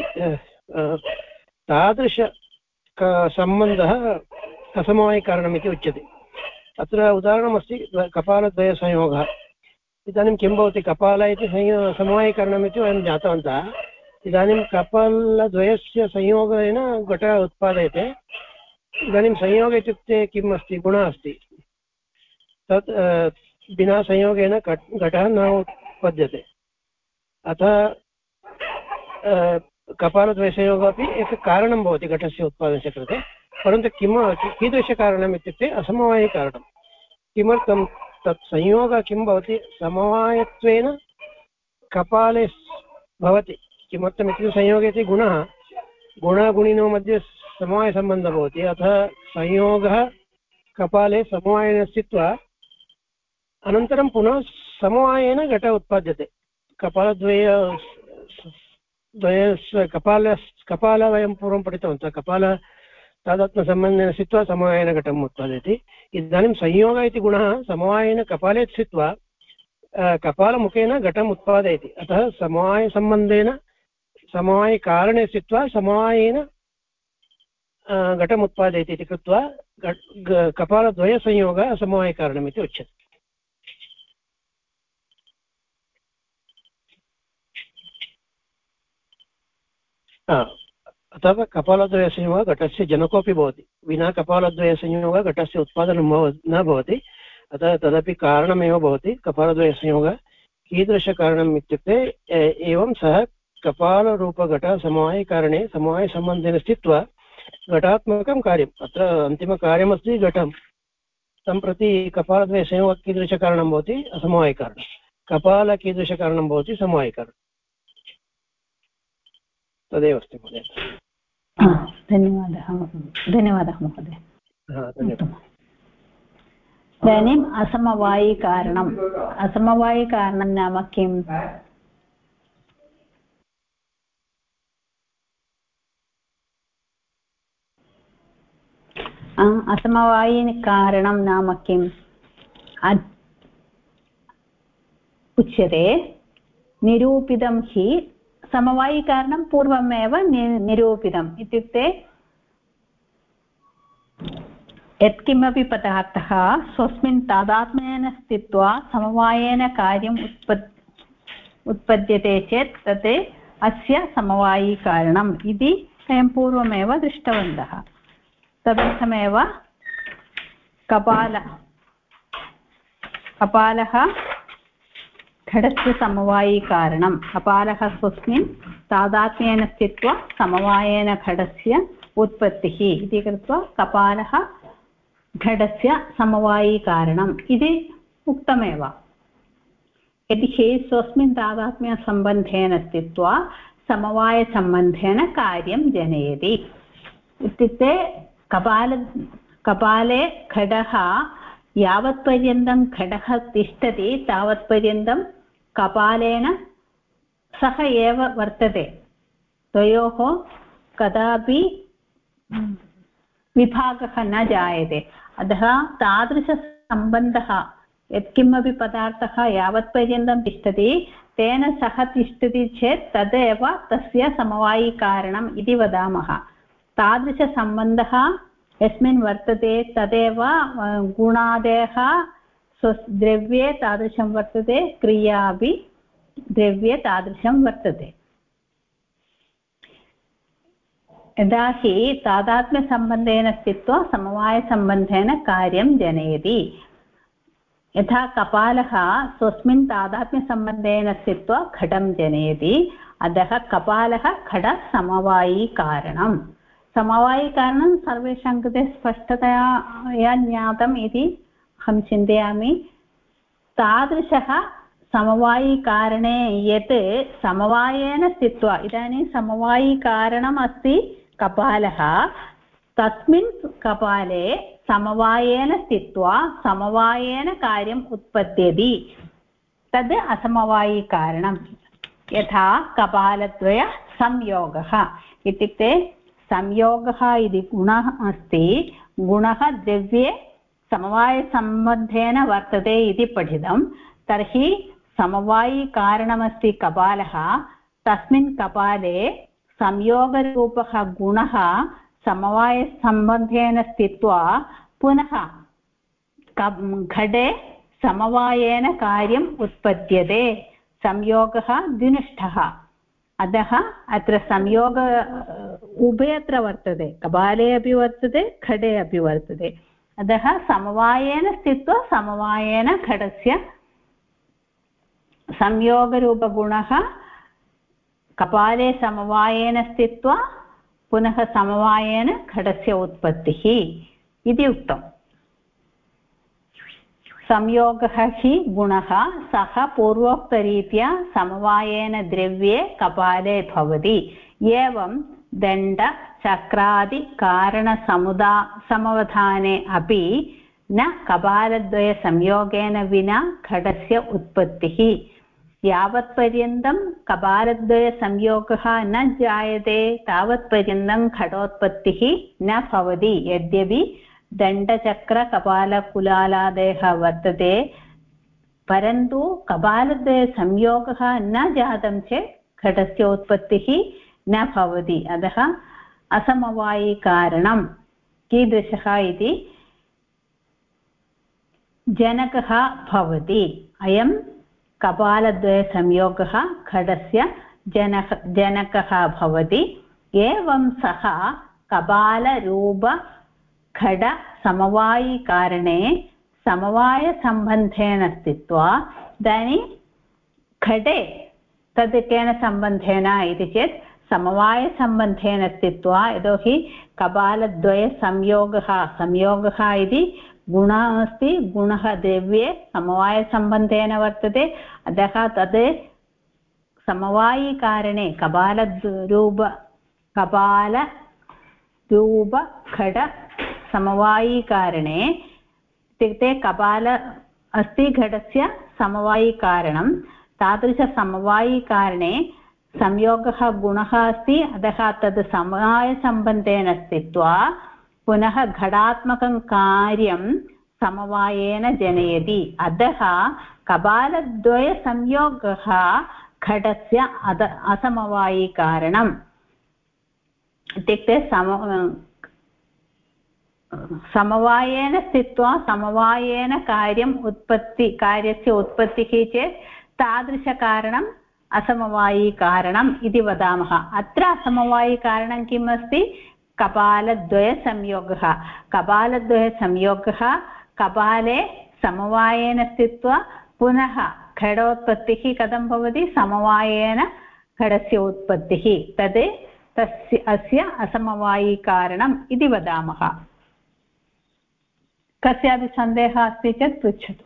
तादृश सम्बन्धः असमवायिकारणम् इति उच्यते। अत्र उदाहरणमस्ति कपालद्वयसंयोगः। इदानीं किं भवति, कपाल इति समवायिकारणम् इति वयं ज्ञातवन्तः। इदानीं कपालद्वयस्य संयोगेन घटः उत्पाद्यते। इदानीं संयोगः इत्युक्ते किम् अस्ति, गुणः अस्ति। तत् विना संयोगेन घटः न उत्पद्यते। अतः कपालद्वयसंयोगः अपि एकं कारणं भवति घटस्य उत्पादनस्य कृते, परन्तु कीदृशकारणम् इत्युक्ते असमवायिकारणं। किमर्थं, तत् संयोगः किं भवति, समवायत्वेन कपाले भवति। किमर्थम् इत्युक्ते संयोगे इति गुणगुणिनोः मध्ये समवायसम्बन्धः भवति। अतः संयोगः कपाले समवायेन स्थित्वा अनन्तरं पुनः समवायेन घटः उत्पाद्यते। कपालः वयं पूर्वं पठितवन्तः, कपालः तादात्म्यसम्बन्धेन स्थित्वा समवायेन घटम् उत्पादयति। इदानीं संयोगः इति गुणः समवायेन कपाले स्थित्वा कपालमुखेन घटम् उत्पादयति। अतः समवायसम्बन्धेन समवायिकारणे स्थित्वा समवायेन घटम् उत्पादयति इति कृत्वा कपालद्वयसंयोगः असमवायिकारणम् इति उच्यते। अतः कपालद्वयसंयोगः घटस्य जनकोऽपि भवति। विना कपालद्वयसंयोगः घटस्य उत्पादनं न भवति। अतः तदपि कारणमेव भवति कपालद्वयसंयोगः। कीदृशकारणम् इत्युक्ते एवं सः कपालरूपघटः समवायिकारणे समवायसम्बन्धेन स्थित्वा घटात्मकं कार्यम्, अत्र अन्तिमकार्यमस्ति घटं, तं प्रति कपालद्वयसंयोगः कीदृशकारणं भवति, असमवायिकारणं। कपाल कीदृशकारणं भवति, समवायिकारणं। तदेव अस्ति महोदय। धन्यवादः महोदय। इदानीम् असमवायिकारणं नाम किम्? असमवायिकारणं नाम किम् उच्यते। निरूपितं हि समवायिकारणं पूर्वमेव निरूपितम्। इत्युक्ते यत्किमपि पदार्थः स्वस्मिन् तादात्म्येन स्थित्वा समवायेन कार्यम् उत्पद्यते चेत् तत् अस्य समवायिकारणम् इति वयं पूर्वमेव दृष्टवन्तः। तदर्थमेव कपालः घटस्य समवायिकारणं। कपालः स्वस्मिन् तादात्म्येन स्थित्वा समवायेन घटस्य उत्पत्तिः इति कृत्वा कपालः घटस्य समवायिकारणम् इति उक्तमेव। यदि स्वस्मिन् तादात्म्यसम्बन्धेन स्थित्वा समवायसम्बन्धेन कार्यं जनयति। इत्युक्ते कपाले घटः यावत्पर्यन्तं घटः तिष्ठति तावत्पर्यन्तं कपालेन सह एव वर्तते। द्वयोः कदापि विभागः न जायते। अतः तादृशसम्बन्धः यत्किमपि पदार्थः यावत्पर्यन्तं तिष्ठति तेन सह तिष्ठति चेत् तदेव तस्य समवायिकारणम् इति वदामः। तादृशसम्बन्धः यस्मिन् वर्तते तदेव गुणादेः द्रव्ये तादृशं वर्तते क्रिया अपि द्रव्ये तादृशं वर्तते यदा हि तादात्म्यसम्बन्धेन स्थित्वा समवायसम्बन्धेन कार्यं जनयति यथा कपालः स्वस्मिन् तादात्म्यसम्बन्धेन स्थित्वा घटं जनयति अतः कपालः घटसमवायिकारणं समवायिकारणं सर्वेषां कृते स्पष्टतया ज्ञातम् इति अहं चिन्तयामि तादृशः समवायिकारणे यत् समवायेन स्थित्वा इदानीं समवायिकारणम् अस्ति कपालः तस्मिन् कपाले समवायेन स्थित्वा समवायेन कार्यम् उत्पद्यते तद् असमवायिकारणं यथा कपालद्वय संयोगः इत्युक्ते संयोगः इति गुणः अस्ति गुणः द्रव्ये समवायसम्बन्धेन वर्तते इति पठितं तर्हि समवायिकारणमस्ति कपालः तस्मिन् कपाले संयोगरूपः गुणः समवायसम्बन्धेन स्थित्वा पुनः घटे समवायेन कार्यम् उत्पद्यते संयोगः द्विनिष्ठः अतः अत्र संयोग उभयत्र वर्तते कपाले अपि वर्तते घटे अपि वर्तते अतः समवायेन स्थित्वा समवायेन घटस्य संयोगरूपगुणः कपाले समवायेन स्थित्वा पुनः समवायेन घटस्य उत्पत्तिः इति उक्तम् संयोगः हि गुणः सः पूर्वोक्तरीत्या समवायेन द्रव्ये कपाले भवति एवं दण्ड चक्रादि कारणसमवधाने अपि न कपालद्वयसंयोगेन विना घटस्य उत्पत्तिः यावत्पर्यन्तं कपालद्वयसंयोगः न जायते तावत्पर्यन्तं घटोत्पत्तिः न भवति यद्यपि दण्डचक्रकपालकुलालादयः वर्तते परन्तु कपालद्वयसंयोगः न जातं चेत् घटस्य उत्पत्तिः न भवति अतः असमवायिकारणं कीदृशः इति जनकः भवति अयं कपालद्वयसंयोगः घटस्य जनकः भवति एवं सः कपालरूपघटसमवायिकारणे समवायसम्बन्धेन स्थित्वा इदानीं घटे तद् केन सम्बन्धेन इति चेत् समवायसम्बन्धेन स्थित्वा यतोहि कपालद्वयसंयोगः इति गुणः अस्ति गुणः द्रव्ये समवायसम्बन्धेन वर्तते अतः तद् समवायिकारणे कपालरूपघट समवायिकारणे इत्युक्ते कपाल अस्ति घटस्य समवायिकारणं तादृशसमवायिकारणे संयोगः गुणः अस्ति अतः तद् समवायसम्बन्धेन स्थित्वा पुनः घटात्मकं कार्यं समवायेन जनयति अतः कपालद्वयसंयोगः घटस्य असमवायिकारणम् इत्युक्ते समवायेन स्थित्वा समवायेन कार्यस्य उत्पत्तिः चेत् तादृशकारणम् असमवायिकारणम् इति वदामः अत्र असमवायिकारणं किम् अस्ति कपालद्वयसंयोगः कपाले समवायेन स्थित्वा पुनः घटोत्पत्तिः कथं भवति समवायेन घटस्य उत्पत्तिः तस्य अस्य असमवायिकारणम् इति वदामः कस्यापि सन्देहः अस्ति चेत् पृच्छतु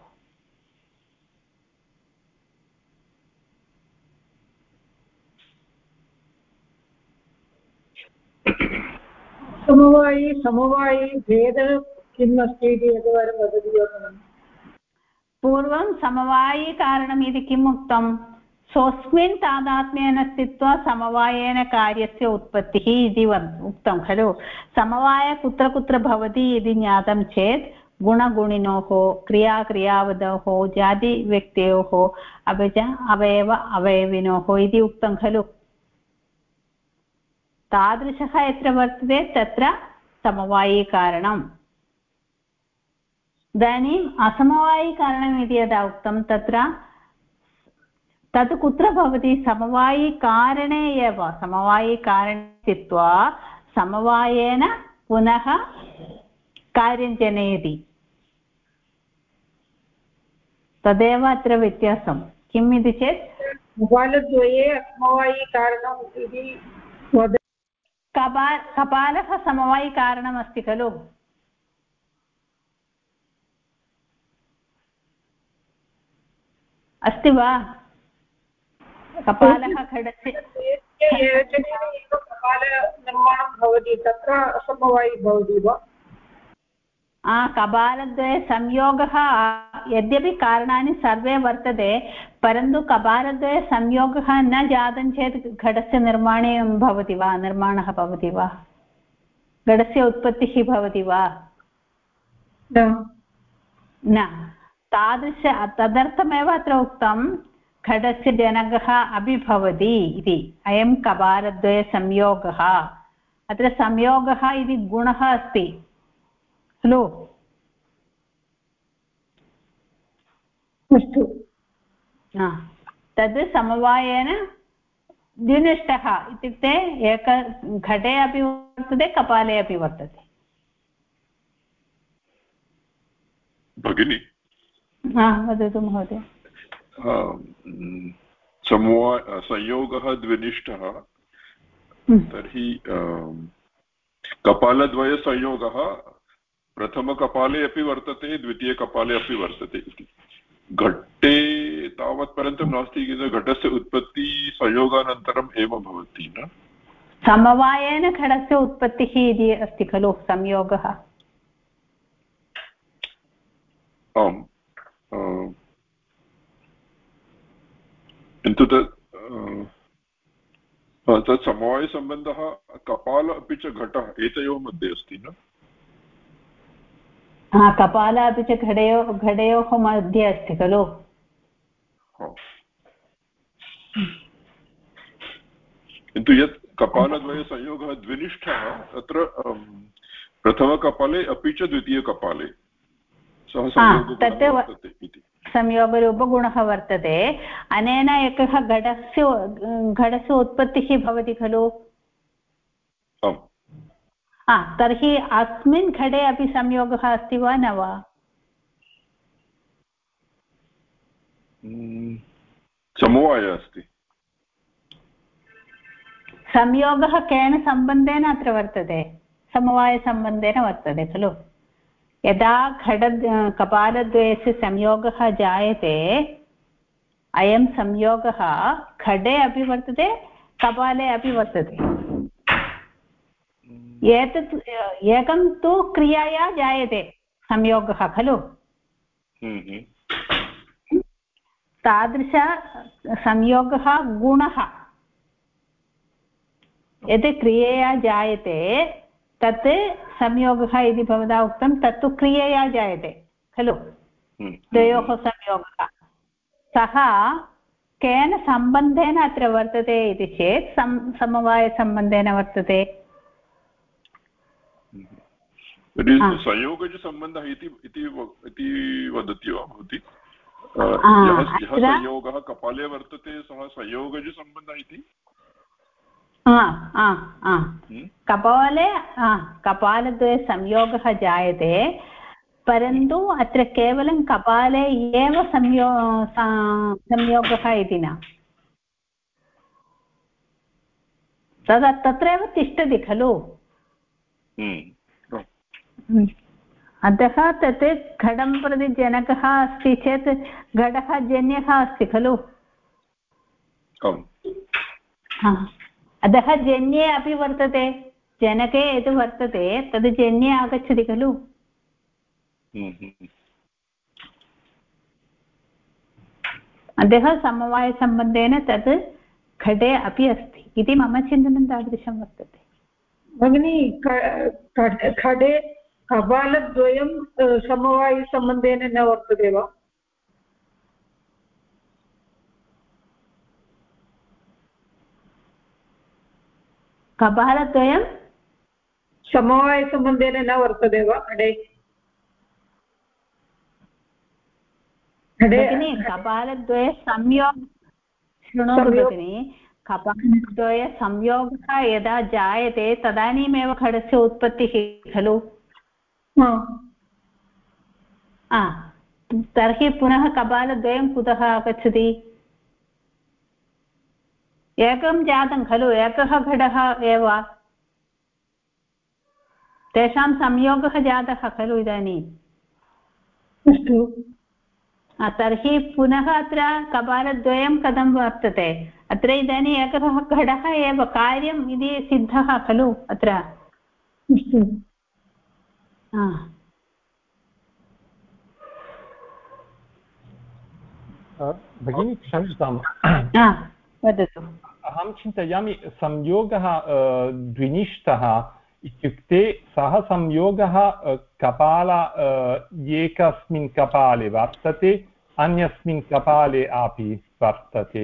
समवायी भेदः किम् अस्ति इति एकवारं वदति वा पूर्वं समवायिकारणम् इति किम् उक्तं स्वस्मिन् तादात्म्येन स्थित्वा समवायेन कार्यस्य उत्पत्तिः इति उक्तं खलु समवाय कुत्र कुत्र भवति इति ज्ञातं चेत् गुणगुणिनोः क्रियाक्रियावदोः जातिव्यक्तयोः अपि च अवयविनोः इति उक्तं खलु तादृशः यत्र वर्तते तत्र समवायिकारणं इदानीम् असमवायिकारणम् इति यदा उक्तं तत्र तत् कुत्र भवति समवायिकारणे एव समवायिकारणे स्थित्वा समवायेन पुनः कार्यं जनयति तदेव अत्र व्यत्यासं किम् इति चेत् कपालद्वये समवायिकारणम् इति कपालः समवायिकारणमस्ति खलु अस्ति वा कपालः खडस्य कपालनिर्माणं भवति तत्र असमवायि भवति वा कपालद्वये संयोगः यद्यपि कारणानि सर्वे वर्तते परन्तु कपालद्वये संयोगः न जातं चेत् घटस्य निर्माणः भवति वा घटस्य उत्पत्तिः भवति वा न तादृश तदर्थमेव अत्र उक्तं घटस्य जनकः अपि भवति इति अयं कपालद्वयसंयोगः अत्र संयोगः इति गुणः अस्ति खलु अस्तु तद् समवायेन द्विनिष्ठः इत्युक्ते एक घटे अपि वर्तते कपाले अपि वर्तते भगिनी वदतु महोदय संयोगः द्विनिष्ठः तर्हि कपालद्वयसंयोगः प्रथमकपाले अपि वर्तते द्वितीयकपाले अपि वर्तते इति घटे तावत्पर्यन्तं नास्ति किन्तु घटस्य उत्पत्ति संयोगानन्तरम् एव भवति न समवायेन घटस्य उत्पत्तिः इति अस्ति खलु संयोगः आम् किन्तु तत् समवायसम्बन्धः कपाल अपि च घटः एतयोः मध्ये अस्ति न कपाल अपि च घटयोः मध्ये अस्ति खलु किन्तु यत् कपालद्वयसंयोगः द्विनिष्ठः तत्र प्रथमकपाले अपि च द्वितीयकपाले सः संयोगगुणः वर्तते इति संयोगरूपगुणः वर्तते अनेन एकः घटस्य उत्पत्तिः भवति खलु तर्हि अस्मिन् घटे अपि संयोगः अस्ति वा न वा समवायः अस्ति संयोगः केन सम्बन्धेन अत्र वर्तते समवायसम्बन्धेन वर्तते खलु यदा कपालद्वयस्य संयोगः जायते अयं संयोगः घटे अपि वर्तते कपाले अपि वर्तते एतत् एकं तु क्रियाया जायते संयोगः खलु तादृश संयोगः गुणः यत् क्रियया जायते तत् संयोगः इति भवता उक्तं तत्तु क्रियया जायते खलु द्वयोः संयोगः सः केन सम्बन्धेन अत्र वर्तते इति चेत् समवायसम्बन्धेन वर्तते संयोगजसम्बन्धः इति वदति वा भवती यः संयोगः कपाले वर्तते सः संयोगजसम्बन्धः इति कपालद्वये संयोगः जायते परन्तु अत्र केवलं कपाले एव संयोगः इति न तत्रैव तिष्ठति खलु अतः तत् घटं प्रति जनकः अस्ति चेत् घटः जन्यः अस्ति खलु अतः जन्ये अपि वर्तते जनके यत् वर्तते तद् जन्ये आगच्छति खलु अतः समवायसम्बन्धेन तत् घटे अपि अस्ति इति मम चिन्तनं तादृशं वर्तते भगिनी घटे कपालद्वयं समवायसम्बन्धेन न वर्तते वा कपालद्वयं समवायसम्बन्धेन न वर्तते वा घटे भगिनी कपालद्वये संयोग शृणोतु भगिनी कपालद्वये संयोगः यदा जायते तदानीमेव घटस्य उत्पत्तिः खलु तर्हि पुनः कपालद्वयं कुतः आगच्छति एकं जातं खलु एकः घटः एव तेषां संयोगः जातः खलु इदानीम् अस्तु तर्हि पुनः अत्र कपालद्वयं कथं वर्तते अत्र इदानीम् एकः घटः एव कार्यम् इति सिद्धः खलु अत्र भगिनी क्षम्यताम् वदतु अहं चिन्तयामि संयोगः द्विनिष्ठः इत्युक्ते सः संयोगः कपाल एकस्मिन् कपाले वर्तते अन्यस्मिन् कपाले अपि वर्तते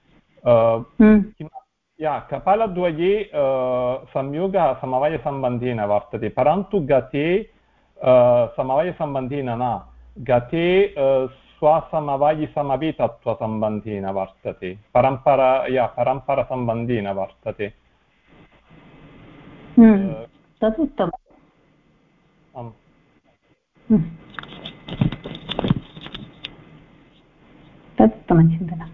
कपालद्वये संयोगः समवायसम्बन्धेन वर्तते परन्तु गते समवायसम्बन्धेन न गते स्वसमवायिसमवेतत्वसम्बन्धेन वर्तते परम्परासम्बन्धेन वर्तते तदुत्तमम् तदुत्तमचिन्तनम्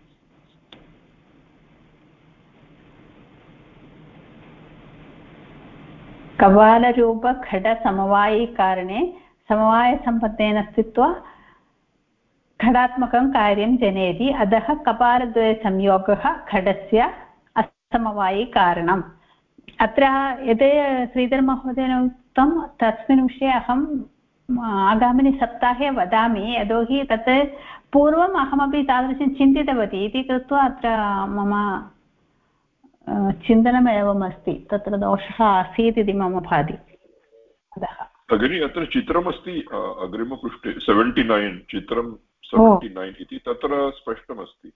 कपालरूपघटसमवायिकारणे समवायसम्बन्धेन स्थित्वा घटात्मकं कार्यं जनयति अतः कपालद्वयसंयोगः घटस्य असमवायिकारणम् अत्र यत् श्रीधरमहोदयेन उक्तं तस्मिन् विषये अहम् आगामिनि सप्ताहे वदामि यतोहि तत् पूर्वम् अहमपि तादृशं चिन्तितवती इति कृत्वा अत्र मम चिन्तनमेवमस्ति तत्र दोषः आसीत् इति मम भाति अतः भगिनी अत्र चित्रमस्ति अग्रिमपृष्ठे 79 चित्रं 79 इति तत्र स्पष्टमस्ति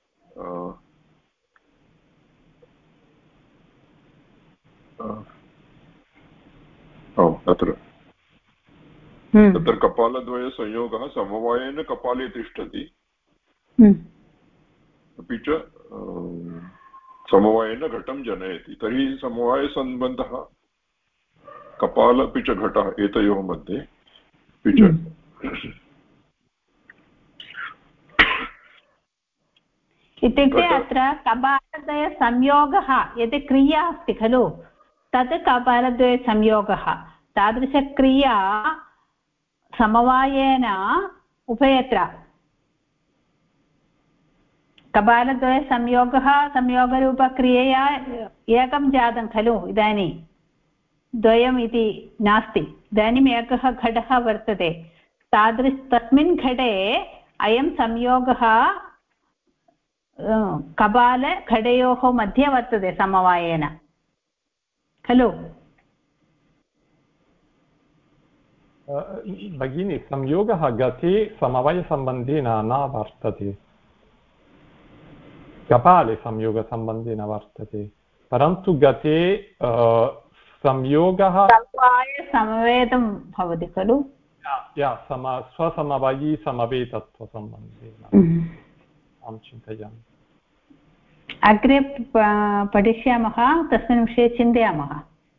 तत्र कपालद्वयसंयोगः समवायेन कपाले तिष्ठति अपि च समवायेन घटं जनयति तर्हि समवायसम्बन्धः कपाल अपि च घटः एतयोः मध्ये अपि च इत्युक्ते अत्र कपालद्वयसंयोगः यत् क्रिया अस्ति खलु तत् कपालद्वयसंयोगः तादृशक्रिया समवायेन उभयत्र कपालद्वयसंयोगः संयोगरूपक्रियया एकं जातं खलु इदानीं द्वयम् इति नास्ति इदानीम् एकः घटः वर्तते तस्मिन् घटे अयं संयोगः कपालघटयोः मध्ये वर्तते समवायेन खलु भगिनी संयोगः गते समवायसम्बन्धेन न वर्तते कपाले संयोगसम्बन्धेन वर्तते परन्तु गते संयोगः समवेतं भवति खलु स्वसमवायी समवेतत्वसम्बन्धेन अहं चिन्तयामि अग्रे पठिष्यामः तस्मिन् विषये चिन्तयामः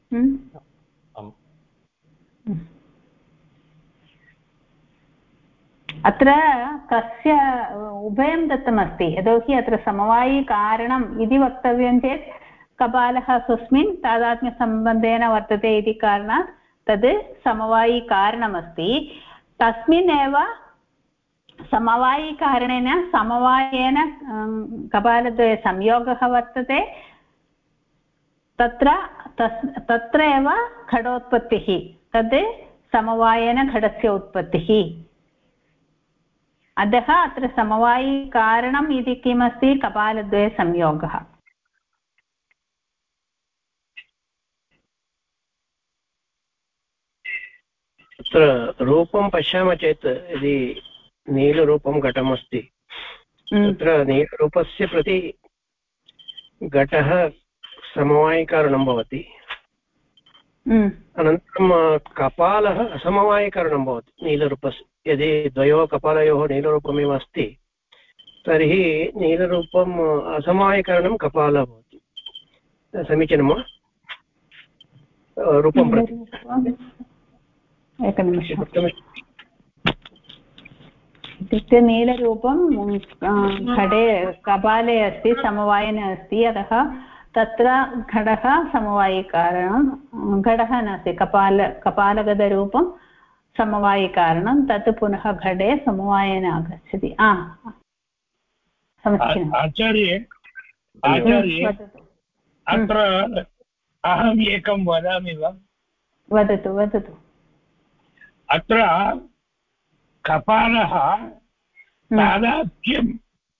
अत्र कस्य उभयं दत्तमस्ति यतोहि अत्र समवायिकारणम् इति वक्तव्यं चेत् कपालः स्वस्मिन् तादात्म्यसम्बन्धेन वर्तते इति कारणात् तद् समवायिकारणमस्ति तस्मिन्नेव समवायिकारणेन समवायेन कपालद्वयसंयोगः वर्तते तत्र एव घटोत्पत्तिः तद् समवायेन घटस्य उत्पत्तिः अतः अत्र समवायिकारणम् इति किमस्ति कपालद्वयसंयोगः तत्र रूपं पश्यामः चेत् यदि नीलरूपं घटमस्ति तत्र नीलरूपस्य प्रति घटः समवायिकारणं भवति अनन्तरं कपालः असमवायिकारणं भवति नीलरूपस्य यदि द्वयोः कपालयोः नीलरूपमेव अस्ति तर्हि नीलरूपम् असमवायिकरणं कपालः भवति। समीचीनं वा? रूपं प्रति एकनिमिषम् इत्युक्ते नीलरूपं घटे कपाले अस्ति, समवायिने अस्ति, अतः तत्र घटः समवायिकारणं, घटः नास्ति, कपालगतरूपं समवायिकारणं, तत् पुनः घटे समवायेन आगच्छति। समीचीनम्। आचार्ये अत्र अहम् एकं वदामि वा? वदतु वदतु। अत्र कपालः तादात्म्यं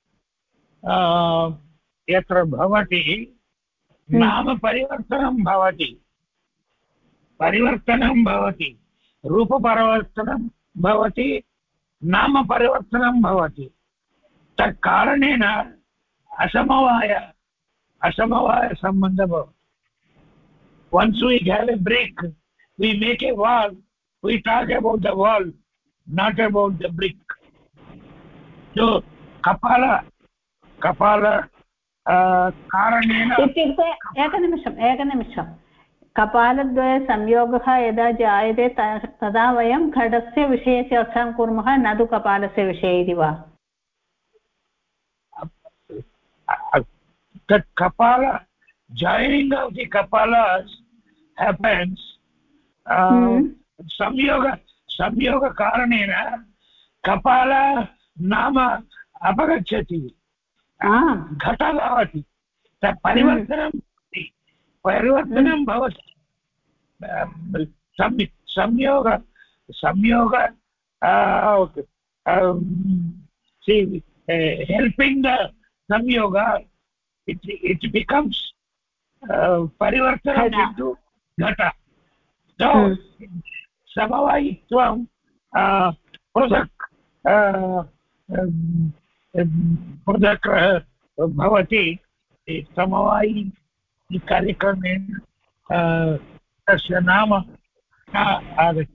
यत्र भवति नाम परिवर्तनं भवति, रूपपरिवर्तनं भवति, नाम परिवर्तनं भवति। तत्कारणेन असमवायसम्बन्धः भवति। Once we have a brick, we make a wall, we talk about the wall, not about the brick. So kapala कारणेन इत्युक्ते एकनिमिषं कपालद्वयसंयोगः यदा जायते तदा वयं घटस्य विषये चर्चां कुर्मः, न तु कपालस्य विषये इति वा? that kapala joining of the kapalas happens samyoga karanena kapala nama apagacchati घटः भवति, तत् परिवर्तनं भवति। संयोग helping the samyoga, it becomes परिवर्तनं into घट। So समवायित्वं पृथक् भवति। समवायि कार्यक्रमेण तस्य नाम आगच्छति।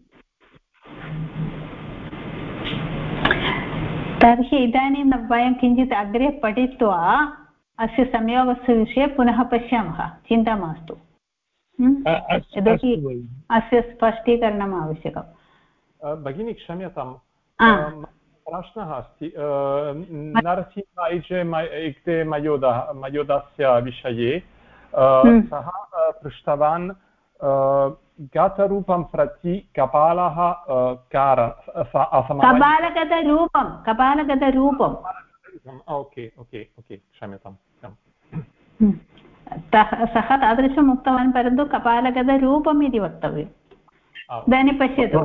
तर्हि इदानीं वयं किञ्चित् अग्रे पठित्वा अस्य संयोगस्य विषये पुनः पश्यामः, चिन्ता मास्तु। यतोहि अस्य स्पष्टीकरणम् आवश्यकं। भगिनी क्षम्यताम्, प्रश्नः अस्ति नरसिंहैजे मयोदस्य विषये। सः पृष्टवान् गतरूपं प्रति कपालः कपालगतरूपम्। ओके क्षम्यताम्। सः तादृशम् उक्तवान्, परन्तु कपालगतरूपम् इति वक्तव्यम्। इदानीं पश्यतु,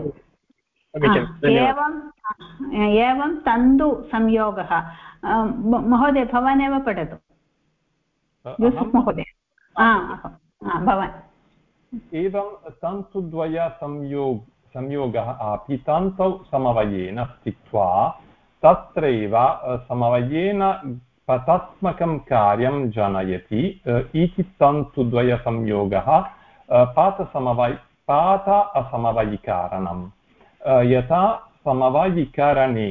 एवं तन्तुसंयोगः। महोदय भवान् एव पठतु। महोदय भवान्। एवं तन्तुद्वयसंयोगः अपि तन्तौ समवयेन स्थित्वा तत्रैव समवयेन पतात्मकं कार्यं जनयति इति तन्तुद्वयसंयोगः पात असमवायिकारणम्। यथा समवायिकरणे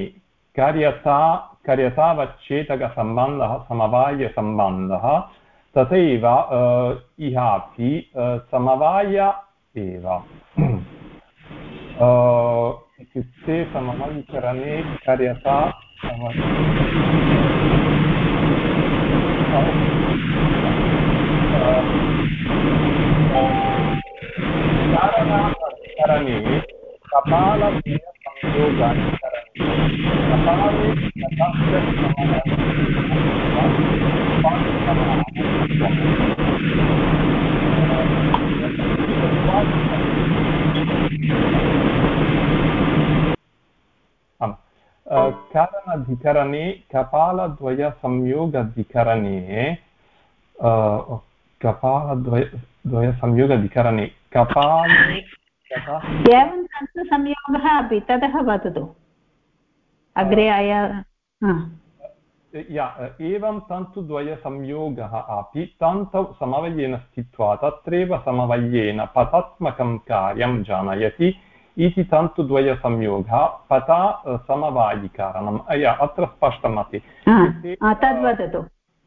कार्यतावच्छेदकसम्बन्धः समवायसम्बन्धः, तथैव इहापि समवाय एव। इत्युक्ते समवायिकरणे कार्यता करणे कपालद्वयसंयोगानि कपाले कारणधिकरणे कपालद्वयसंयोगाधिकरणे कपालद्वयसंयोगाधिकरणे कपाले एवं तन्तुसंयोगः अपि ततः वदतु अग्रे एवं तन्तुद्वयसंयोगः अपि तन्तौ समवयेन स्थित्वा तत्रैव समवयेन पतात्मकं कार्यं जनयति इति तन्तुद्वयसंयोगः पता समवायिकारणम् अत्र स्पष्टमस्ति तद् वदतु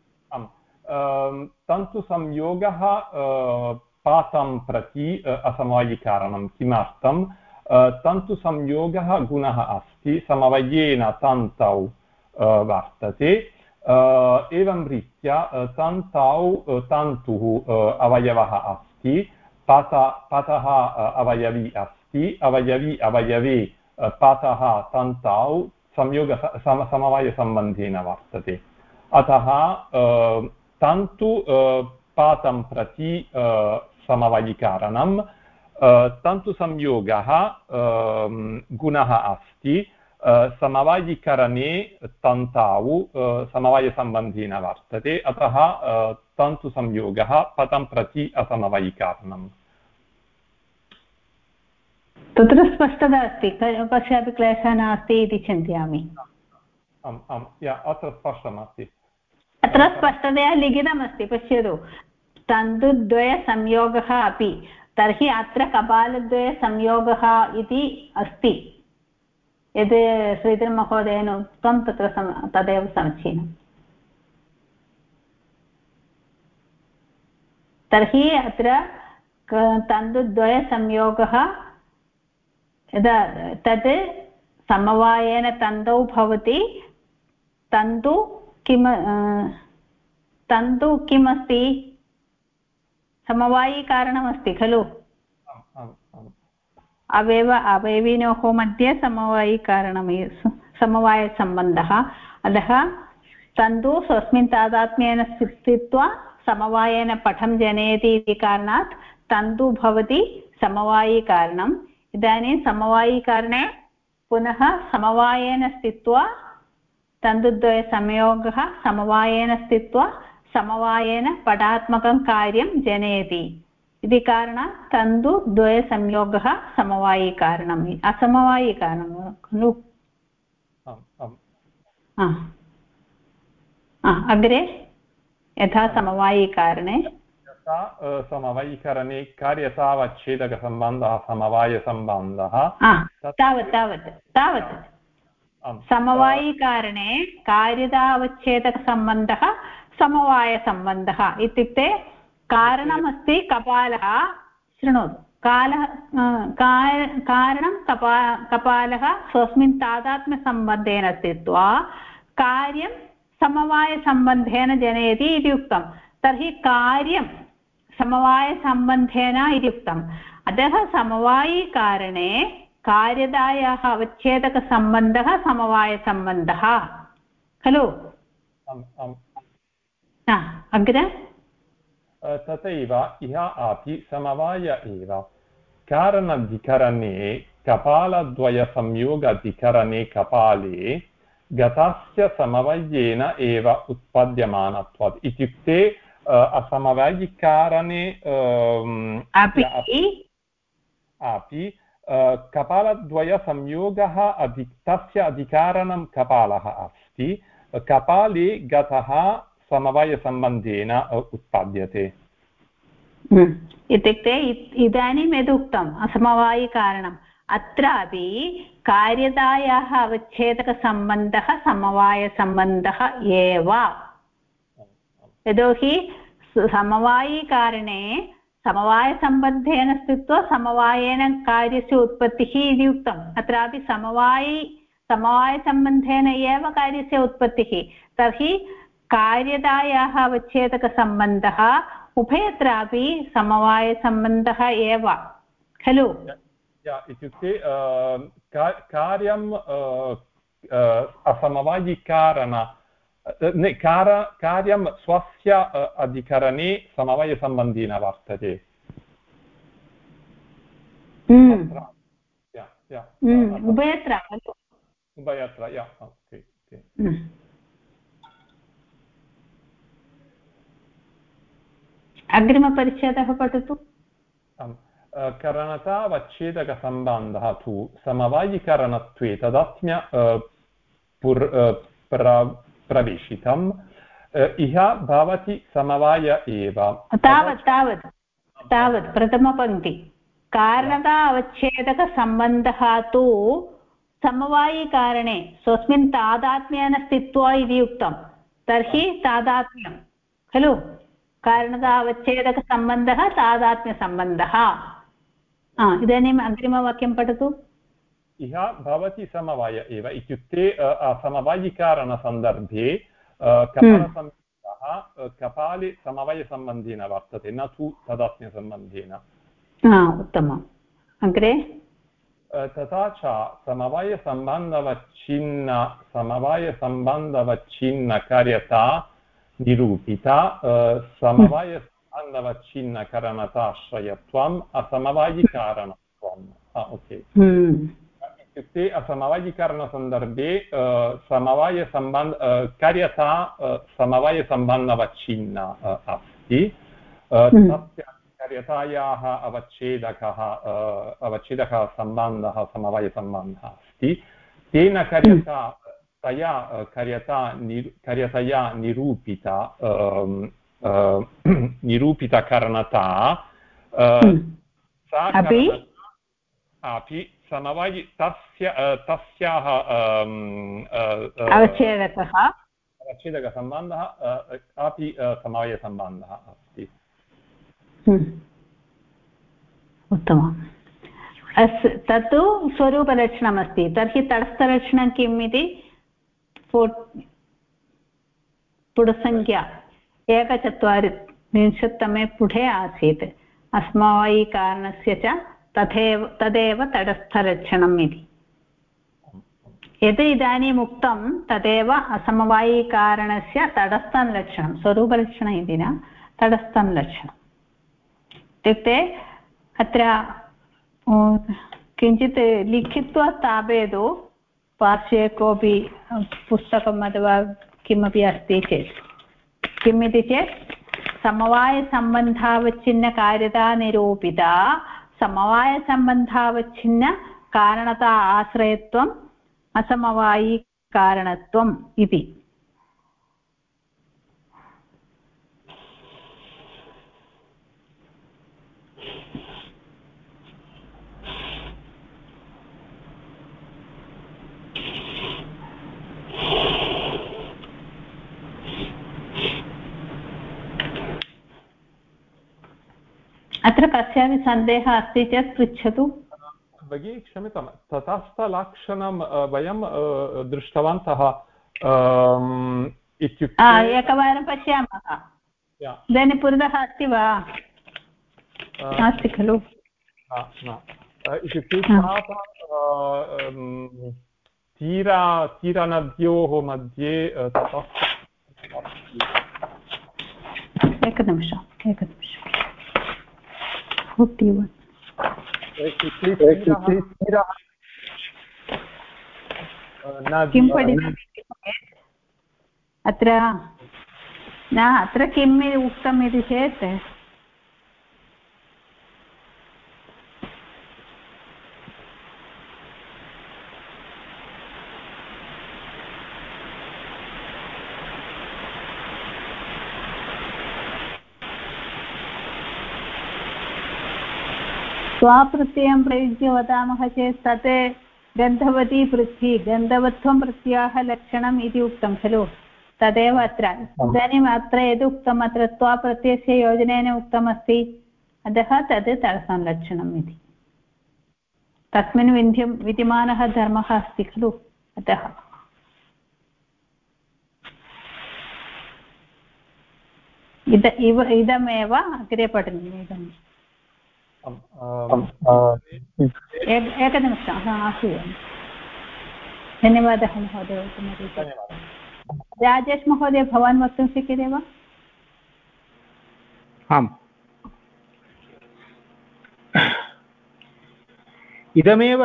तन्तुसंयोगः पातं प्रति असमवायिकारणं किमर्थं तन्तुसंयोगः गुणः अस्ति समवयेन तन्तौ वर्तते एवं रीत्या तन्तुः अवयवः अस्ति पतः अवयवी अस्ति अवयवे पतः तन्तौ समवायसम्बन्धेन वर्तते अतः तन्तु पातं प्रति समवायिकारणं तन्तुसंयोगः गुणः अस्ति समवायिकरणे तन्तौ समवायसम्बन्धेन वर्तते अतः तन्तुसंयोगः पतं प्रति असमवायिकारणम् तत्र स्पष्टता अस्ति कस्यापि क्लेशः नास्ति इति चिन्तयामि अत्र स्पष्टमस्ति अत्र स्पष्टतया लिखितमस्ति पश्यतु तन्तुद्वयसंयोगः अपि तर्हि अत्र कपालद्वयसंयोगः इति अस्ति यद् श्रीधरमहोदयेन उक्तं तत्र तदेव समीचीनम् तर्हि अत्र तन्तुद्वयसंयोगः यदा तत् समवायेन तन्तौ भवति तन्तु किमस्ति समवायिकारणमस्ति खलु अवयविनोः मध्ये समवायसम्बन्धः अतः तन्तु स्वस्मिन् तादात्म्येन स्थित्वा समवायेन पठं जनयति इति कारणात् तन्तु भवति समवायिकारणम् इदानीं समवायिकारणे पुनः समवायेन स्थित्वा तन्तुद्वयसंयोगः समवायेन स्थित्वा समवायेन पटात्मकं कार्यं जनयति इति कारणात् तन्तुद्वयसंयोगः समवायिकारणम् असमवायिकारणं खलु अग्रे यथा समवायिकारणे समवायिकरणे कार्यतावच्छेदकसम्बन्धः समवायसम्बन्धः तावत् समवायिकारणे कार्यतावच्छेदकसम्बन्धः समवायसम्बन्धः इत्युक्ते कारणमस्ति कपालः शृणोतु कारणं कपालः स्वस्मिन् तादात्म्यसम्बन्धेन स्थित्वा कार्यं समवायसम्बन्धेन जनयति इति उक्तं तर्हि कार्यं समवायसम्बन्धेन इति उक्तम् अतः समवायिकारणे कार्यतायाः अवच्छेदकसम्बन्धः समवायसम्बन्धः खलु अग्रे तथैव इह अपि समवाय एव कारणधिकरणे कपालद्वयसंयोगाधिकरणे कपाले गतस्य समवायेन एव उत्पद्यमानत्वात् इत्युक्ते असमवायिकारणे अपि कपालद्वयसंयोगः तस्य अधिकारणं कपालः अस्ति कपाले गतः समवायसम्बन्धेन उत्पद्यते इत्युक्ते इदानीं यदुक्तम् असमवायिकारणम् अत्रापि कार्यतायाः अवच्छेदकसम्बन्धः समवायसम्बन्धः एव यतोहि समवायिकारणे समवायसम्बन्धेन स्थित्वा समवायेन कार्यस्य उत्पत्तिः इति उक्तम् अत्रापि समवायसम्बन्धेन एव कार्यस्य उत्पत्तिः तर्हि कार्यतायाः अवच्छेदकसम्बन्धः उभयत्रापि समवायसम्बन्धः एव खलु इत्युक्ते कार्यं असमवायिकारण कार्यं स्वस्य अधिकरणे समवायसम्बन्धेन वर्तते उभयत्र अग्रिमपरिच्छेदः पठतु करणतावच्छेदकसम्बन्धः तु समवायिकरणत्वे तदात्म्य प्रवेशितम् इह भवति समवाय एव तावत् प्रथमपङ्क्ति कारणता अवच्छेदकसम्बन्धः तु समवायिकारणे स्वस्मिन् तादात्म्येन स्थित्वा इति उक्तं तर्हि तादात्म्यं खलु कारणता अवच्छेदकसम्बन्धः तादात्म्यसम्बन्धः इदानीम् अग्रिमवाक्यं पठतु इह भवति समवाय एव इत्युक्ते समवायिकारणसन्दर्भे कपालसम्बन्धः कपाले समवायसम्बन्धेन वर्तते न तु तदात्म्यसम्बन्धेन उत्तमम् अग्रे तथा च समवायसम्बन्धवच्छिन्नकार्यता निरूपिता समवायसम्बन्धवच्छिन्नकरणताश्रयत्वम् असमवायिकारणत्वम् ओके इत्युक्ते असमवायिकरणसन्दर्भे कार्यता समवायसम्बन्धवच्छिन्न अस्ति तस्य कार्यतायाः अवच्छेदकः सम्बन्धः समवायसम्बन्धः अस्ति तेन तया कार्यतया निरूपितकरणता सा अपि समवायि तस्याः अवच्छेदकसम्बन्धः अपि समवायसम्बन्धः अस्ति उत्तमम् तत्तु स्वरूपलक्षणमस्ति तर्हि तटस्थलक्षणं किम् इति पुटसङ्ख्या 140 पुटे आसीत् अस्मवायिकारणस्य च तदेव तटस्थलक्षणम् इति यत् इदानीम् उक्तं तदेव असमवायिकारणस्य तटस्थं लक्षणं स्वरूपलक्षणम् इति न तटस्थं लक्षणम् इत्युक्ते अत्र किञ्चित् लिखित्वा स्थापयतु पार्श्वे कोऽपि पुस्तकम् अथवा किमपि अस्ति चेत् किम् इति चेत् समवायसम्बन्धावच्छिन्नकार्यता निरूपिता समवायसम्बन्धावच्छिन्नकारणता आश्रयत्वम् असमवायिकारणत्वम् इति अत्र कस्यापि सन्देहः अस्ति चेत् पृच्छतु भगिनी क्षम्यतां तटस्थलक्षणं वयं दृष्टवन्तः इत्युक्ते एकवारं पश्यामः इदानीं पुरतः अस्ति वा नास्ति खलु इत्युक्ते तीरनद्योः मध्ये एकनिमिषम् किं पठितम् अत्र किम् उक्तम् इति चेत् स्वाप्रत्ययं प्रयुज्य वदामः चेत् तत् गन्धवती पृथ्वी गन्धवत्वं प्रत्याह लक्षणम् इति उक्तं खलु तदेव अत्र इदानीम् अत्र यद् उक्तम् अत्र स्वाप्रत्ययस्य योजनेन उक्तमस्ति अतः तद् तटसंलक्षणम् इति तस्मिन् विद्यमानः धर्मः अस्ति खलु अतः इदमेव अग्रे पठनीयम् एकनिमिषम् अस्तु धन्यवादः महोदय राजेश महोदय भवान् वक्तुं शक्यते वा आम् इदमेव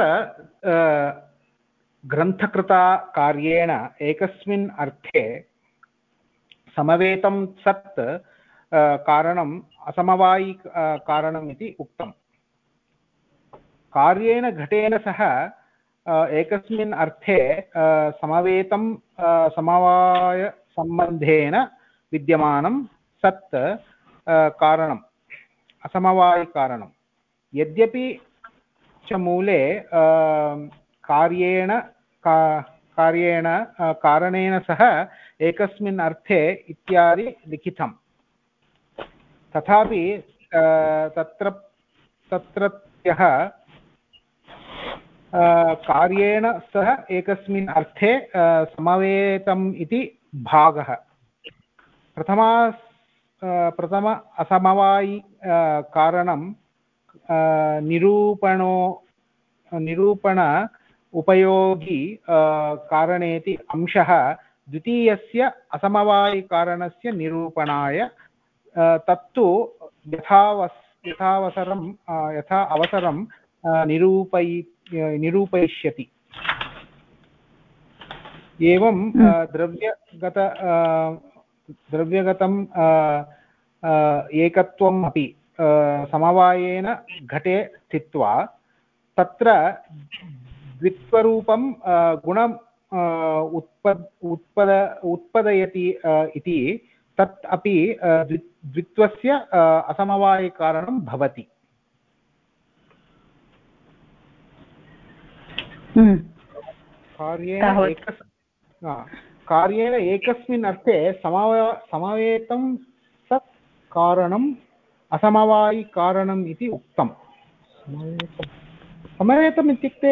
ग्रन्थकृता कार्येण एकस्मिन् अर्थे समवेतं सत् कारणम् असमवायि कारणम् इति उक्तम् कार्येण घटेन सह एकस्मिन् अर्थे समवेतं समवायसम्बन्धेन विद्यमानं सत् कारणम् असमवायिकारणं यद्यपि च मूले कारणेन सह एकस्मिन् अर्थे इत्यादि लिखितं तथापि तत्रत्यः कार्येण सह एकस्मिन् अर्थे समवेतम् इति भागः प्रथम असमवायि कारणं निरूपण उपयोगी कारणेति अंशः द्वितीयस्य असमवायिकारणस्य निरूपणाय तत्तु यथा अवसरं निरूपयिष्यति एवं द्रव्यगतम् एकत्वम् अपि समवायेन घटे स्थित्वा तत्र द्वित्वरूपं गुणम् उत्पदयति इति तत् अपि द्वित्वस्य असमवायिकारणं भवति। कार्येण एकस्मिन् अर्थे समवेतं सत् कारणम् असमवायिकारणम् इति उक्तम्। समवेतम् इत्युक्ते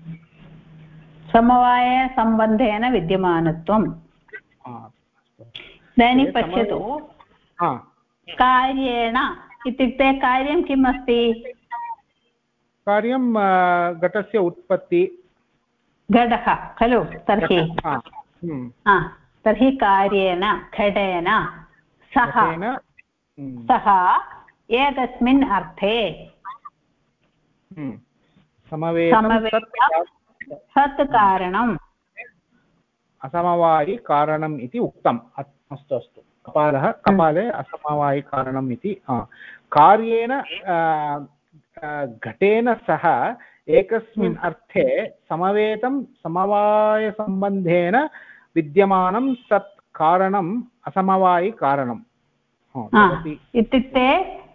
समवायसम्बन्धेन विद्यमानत्वम्। इदानीं पश्यतु, कार्येण इत्युक्ते कार्यं किम् अस्ति? कार्यं घटस्य उत्पत्ति, घटः खलु। तर्हि कार्येण घटेन सह एकस्मिन् अर्थे सत् कारणम् असमवायिकारणम् इति उक्तम्। अस्तु अस्तु, कपाले असमवायिकारणम् इति। कार्येण घटेन सह एकस्मिन् अर्थे समवेतं समवायसम्बन्धेन विद्यमानं सत् कारणम् असमवायिकारणम् इत्युक्ते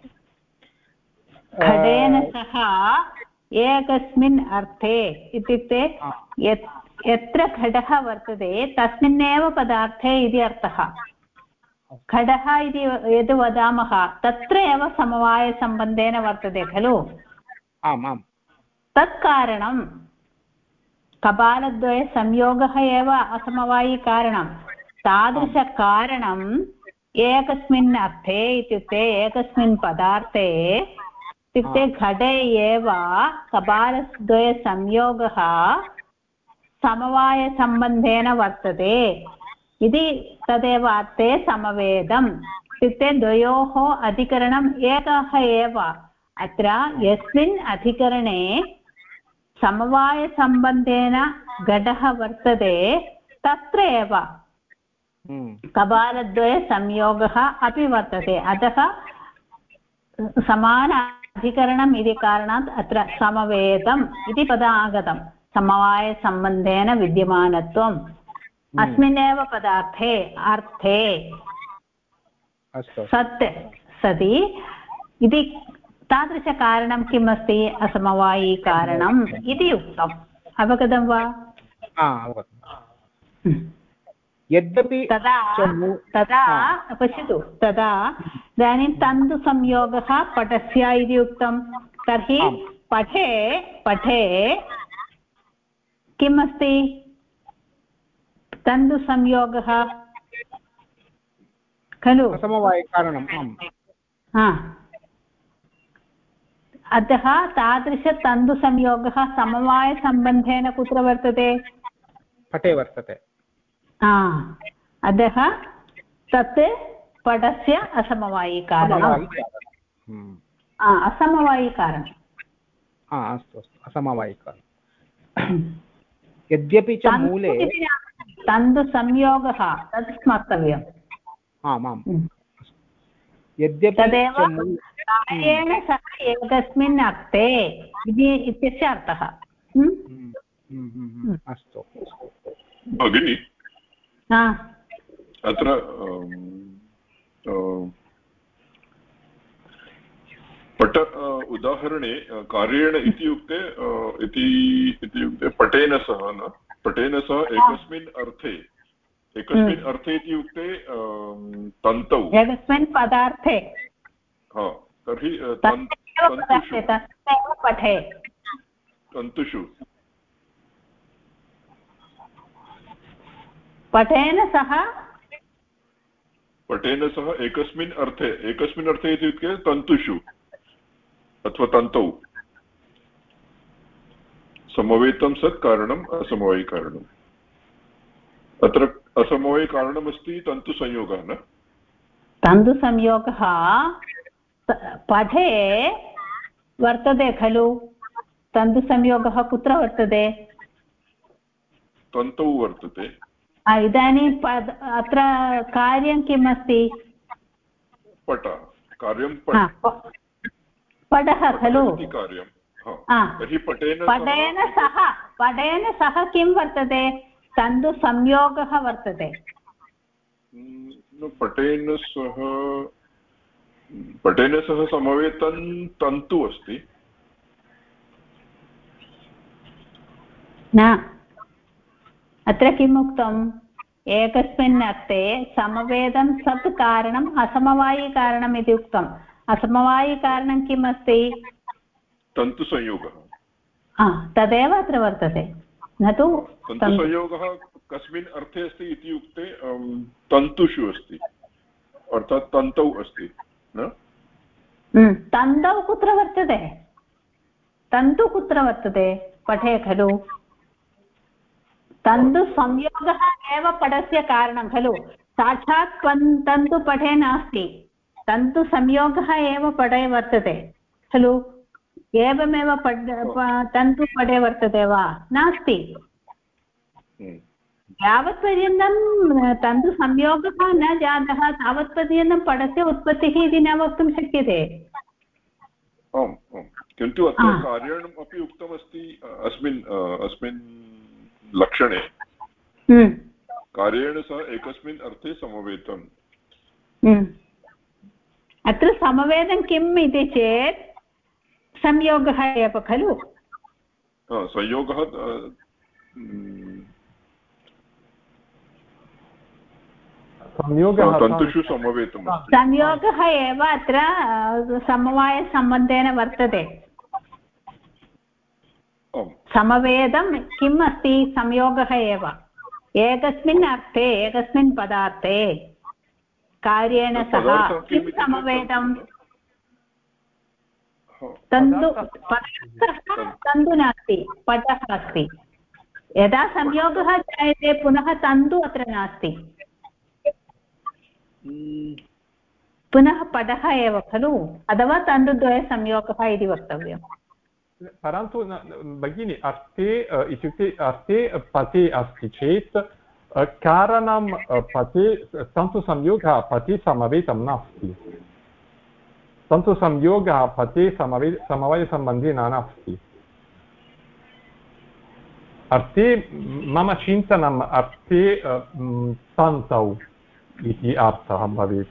घटेन सह एकस्मिन् अर्थे इत्युक्ते यत्र घटः वर्तते तस्मिन्नेव पदार्थे इति अर्थः। घटः इति यद् वदामः तत्र एव समवायसम्बन्धेन वर्तते खलु। आम्। तत् कारणं कपालद्वयसंयोगः एव असमवायिकारणं। तादृशकारणम् एकस्मिन् अर्थे इत्युक्ते एकस्मिन् पदार्थे इत्युक्ते घटे एव कपालद्वयसंयोगः समवायसम्बन्धेन वर्तते इति तदेव अर्थे समवेदम् इत्युक्ते द्वयोः अधिकरणम् एकः एव। अत्र यस्मिन् अधिकरणे समवायसम्बन्धेन घटः वर्तते तत्र एव कपालद्वयसंयोगः अपि वर्तते। अतः समान अधिकरणम् इति कारणात् अत्र समवेतम् इति पदम् आगतं। समवायसम्बन्धेन विद्यमानत्वम् अस्मिन्नेव पदार्थे अर्थे सत् सति इति तादृशकारणं किम् अस्ति? असमवायिकारणम् इति उक्तम्। अवगतं वा? यद्यपि तदा पश्यतु, तदा इदानीं तन्तुसंयोगः पटस्य इति उक्तं। तर्हि पठे किम् अस्ति? तन्तुसंयोगः खलु। समवायिकारणम्। अतः तादृशतन्तुसंयोगः समवायसम्बन्धेन कुत्र वर्तते? पटे वर्तते। अतः तत् पटस्य असमवायिकारणम्। असमवायिकारणम्। अस्तु असमवायिकारणम्। यद्यपि च मूले तन्तुसंयोगः तत् स्मर्तव्यम्। यद्यपि कार्येण सह एकस्मिन् अर्थे इत्यस्य अर्थः। अस्तु भगिनि, अत्र पट उदाहरणे कार्येण इत्युक्ते पटेन सह न पटेन सह एकस्मिन् अर्थे इत्युक्ते तन्तौ एकस्मिन् पदार्थे तर्हि तन्तुषु पटेन सह एकस्मिन् अर्थे इत्युक्ते तन्तुषु अथवा तन्तौ समवेतं सत् कारणम् असमवायिकारणम् अत्र असमवायिकारणमस्ति तन्तुसंयोगः न तन्तुसंयोगः पठे वर्तते खलु तन्तुसंयोगः कुत्र वर्तते तन्तौ वर्तते इदानीं अत्र कार्यं किम् अस्ति पट कार्यं पटः खलु तर्हि पटेन सह किं वर्तते तन्तुसंयोगः वर्तते पटेन सह समवेतं तन्तु अस्ति न अत्र किम् उक्तम् एकस्मिन् अर्थे समवेदं सत् कारणम् असमवायिकारणम् इति उक्तम् असमवायिकारणं किम् अस्ति तन्तुसंयोगः तदेव अत्र वर्तते न तु तन्तुसंयोगः कस्मिन् अर्थे अस्ति इत्युक्ते तन्तुषु अस्ति अर्थात् तन्तौ अस्ति न तन्तौ कुत्र वर्तते तन्तु कुत्र वर्तते पठे खलु तन्तुसंयोगः एव पटस्य कारणं खलु साक्षात् तन्तु पटे नास्ति तन्तुसंयोगः एव पटे वर्तते खलु एवमेव तन्तु पटे वर्तते वा नास्ति यावत्पर्यन्तं तन्तुसंयोगः न जातः तावत्पर्यन्तं पटस्य उत्पत्तिः इति न वक्तुं शक्यते किन्तु अत्र कार्यम् अपि उक्तमस्ति अस्मिन् लक्षणे कार्येण सह एकस्मिन् अर्थे समवेतम् अत्र समवेदं किम् इति चेत् संयोगः एव खलु संयोगः तन्तुषु समवेतम् संयोगः एव अत्र समवायसम्बन्धेन वर्तते समवेदं किम् अस्ति संयोगः एव एकस्मिन् अर्थे एकस्मिन् पदार्थे कार्येण सह किं समवेदं तन्तु नास्ति पटः अस्ति यदा संयोगः जायते पुनः तन्तु अत्र नास्ति पुनः पटः एव खलु अथवा तन्तुद्वयसंयोगः इति वक्तव्यम् परन्तु भगिनि अर्थे इत्युक्ते अर्थे पते अस्ति चेत् कारणं पते तन्तुसंयोगः पते समवेतं नास्ति तन्तुसंयोगः पते समवायसम्बन्धी नास्ति अर्थे मम चिन्तनम् अर्थे तन्तौ इति अर्थः भवेत्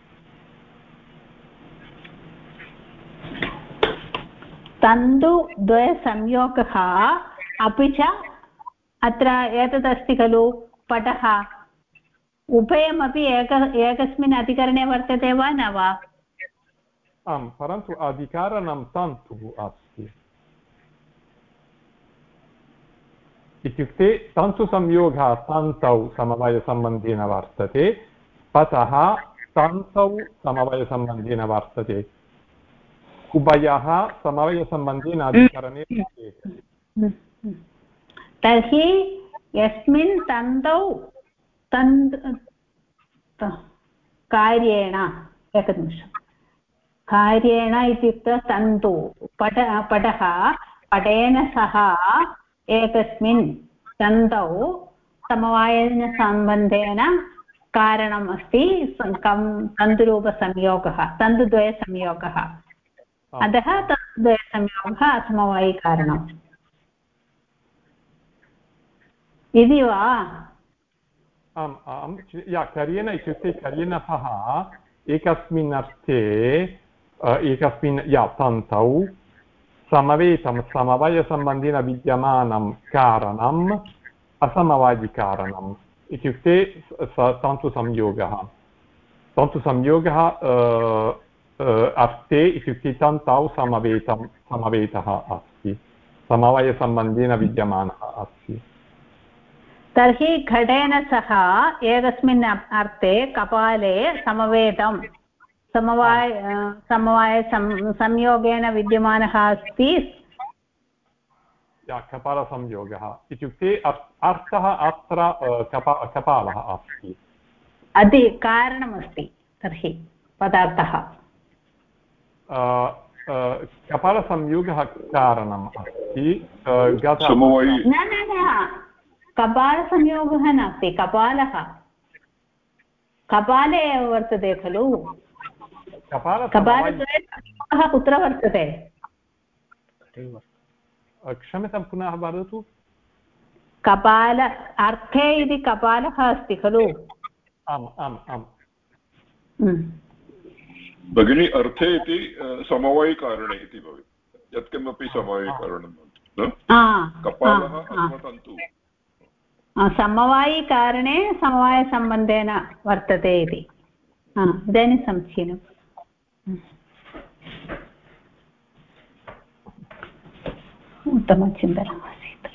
तन्तुद्वयसंयोगः अपि च अत्र एतदस्ति खलु पटः उभयमपि एकस्मिन् अधिकरणे वर्तते वा न वा आम् परन्तु अधिकरणं तन्तुः अस्ति इत्युक्ते तन्तुसंयोगः तन्तौ समवायसम्बन्धेन वर्तते पटः तन्तौ समवायसम्बन्धेन वर्तते उभयः समवायसम्बन्धेन अधिकरणे तर्हि यस्मिन् तन्तौ कार्येण एकनिमिषं कार्येण इत्युक्ते तन्तु पटः पटेन सह एकस्मिन् तन्तौ समवायसम्बन्धेन कारणम् अस्ति तन्तुरूपसंयोगः तन्तुद्वयसंयोगः अतः तन्तुद्वयसंयोगः असमवायिकारणम् इति वा आम् आम् कार्येण इत्युक्ते कार्येण सह एकस्मिन् अर्थे एकस्मिन् तन्तौ समवेतं समवायसम्बन्धिन विद्यमानं कारणम् असमवायिकारणम् इत्युक्ते तन्तुसंयोगः अस्ति इत्युक्ते तन्तौ समवेतः अस्ति समवायसम्बन्धेन विद्यमानः अस्ति। तर्हि घटेन सह एकस्मिन् अर्थे कपाले समवेतं समवायसंयोगेन विद्यमानः अस्ति। कपालसंयोगः इत्युक्ते अर्थः अत्र कपालः अस्ति कारणमस्ति तर्हि पदार्थः कपालसंयोगः कारणम् अस्ति न कपालसंयोगः नास्ति कपाले एव वर्तते खलु कपालद्वयः कुत्र वर्तते क्षम्यतां पुनः वदतु कपाल अर्थे इति कपालः अस्ति खलु आम् आम् आम् भगिनी अर्थे इति समवायिकारणे इति भवेत् यत्किमपि समवायिकारणं कपालः अथवा तन्तु समवायिकारणे समवायसम्बन्धेन वर्तते इति इदानीं समीचीनम् उत्तमचिन्तनमासीत्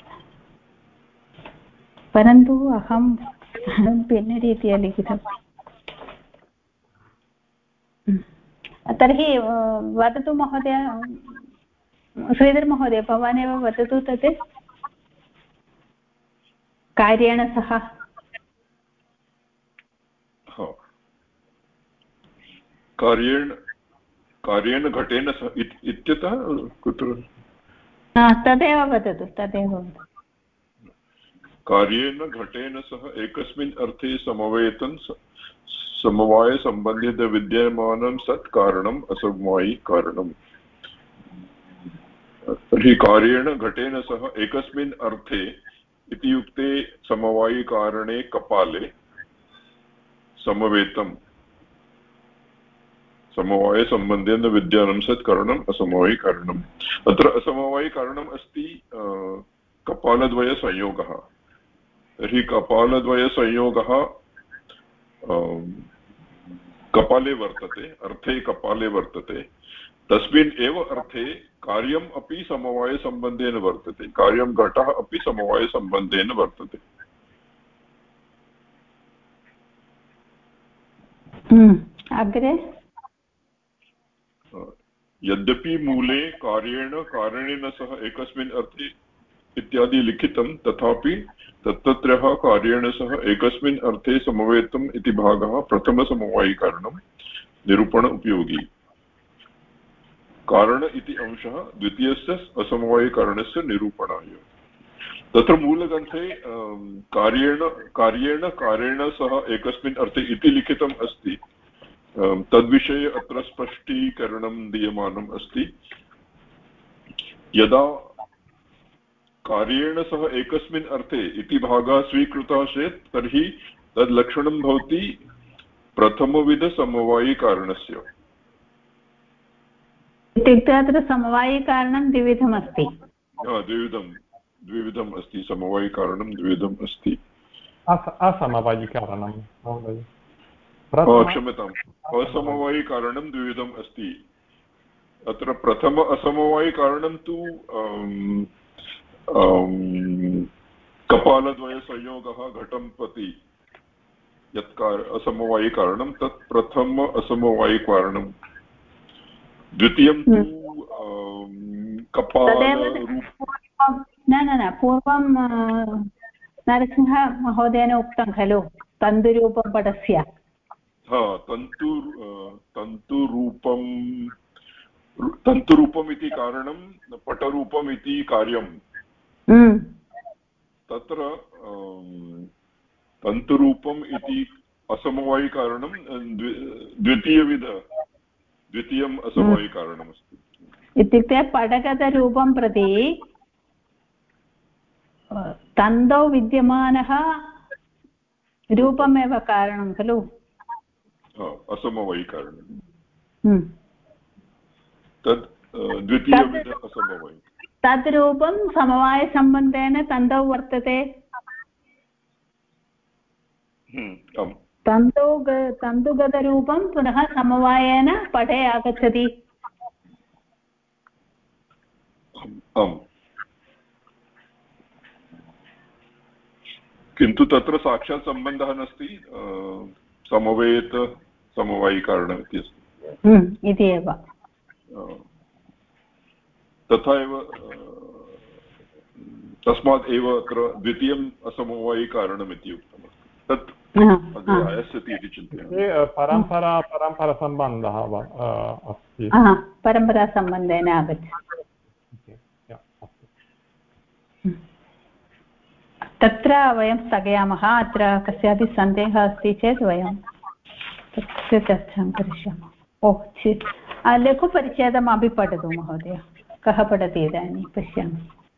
परन्तु अहं भिन्नरीत्या लिखितम्। तर्हि वदतु महोदय श्रीधर महोदय भवानेव वदतु तत् कार्येण सह कार्येण घटेन सह इत्यतः कुत्र तदेव वदतु कार्येण घटेन सह एकस्मिन् अर्थे समवेतं समवायसम्बन्धित विद्यमानं सत् कारणम् असमवायिकारणम्। तर्हि कार्येण घटेन सह एकस्मिन् अर्थे इत्युक्ते समवायिकारणे कपाले समवेतं समवायसम्बन्धेन विद्यमानं सत् कारणम् असमवायिकारणम्। अत्र असमवायिकारणम् अस्ति कपालद्वयसंयोगः। तर्हि कपालद्वयसंयोगः कपाले वर्तते अर्थे कपाले वर्तते तस्मिन् एव अर्थे कार्यम् अपि समवायसम्बन्धेन वर्तते कार्यं घटः अपि समवायसम्बन्धेन वर्तते। अग्रे यद्यपि मूले कार्येण कारणेन सह एकस्मिन् अर्थे इत्यादि लिखितं तथापि तत्रत्यः कार्येण सह एकस्मिन् अर्थे समवेतम् इति भागः प्रथमसमवायिकारणं निरूपण उपयोगी। कारण इति अंशः द्वितीयस्य असमवायिकारणस्य निरूपणाय। तत्र मूलग्रन्थे कार्येण सह एकस्मिन् अर्थे इति लिखितम् अस्ति। तद्विषये अत्र स्पष्टीकरणं दीयमानम् अस्ति। यदा कार्येण सह एकस्मिन् अर्थे इति भागः स्वीकृतः चेत् तर्हि तद् लक्षणं भवति प्रथमविधसमवायिकारणस्य। इत्युक्ते अत्र समवायिकारणं द्विविधमस्ति। द्विविधम् अस्ति समवायिकारणं द्विविधम् अस्ति। असमवायिकारणं क्षम्यताम् असमवायिकारणं द्विविधम् अस्ति। अत्र प्रथम असमवायिकारणं तु कपालद्वयसंयोगः घटं प्रति यत् असमवायिकारणं तत् प्रथम असमवायिकारणं। द्वितीयं तु न पूर्वं नरसिंहमहोदयेन उक्तं खलु तन्तुरूपं पटस्य तन्तुरूपम् इति कारणं पटरूपम् इति कार्यं। तत्र तन्तुरूपम् इति असमवायिकारणं द्वितीयम् असमवायिकारणमस्ति। इत्युक्ते पटगतरूपं प्रति तन्तौ विद्यमानः रूपमेव कारणं खलु असमवायिकारणं। तद् द्वितीयविध असमवायि। तद् रूपं समवायसम्बन्धेन तन्तौ वर्तते। तन्तुगतरूपं पुनः समवायेन पठे आगच्छति। किन्तु तत्र साक्षात् सम्बन्धः नास्ति, समवेत समवायिकारणम् इति अस्ति इति एव। तथा एव तस्मात् एव अत्र द्वितीयम् असमवायिकारणम् इति उक्तमस्ति। तत् आयास्यति इति चिन्तयामि। परम्परासम्बन्धः अस्ति, परम्परासम्बन्धेन आगच्छति। तत्र वयं स्थगयामः। अत्र कस्यापि सन्देहः अस्ति चेत् वयं तस्य चर्चां करिष्यामः। लघुपरिच्छेदमपि पठतु महोदय। कः पठति इदानीं पश्यामि।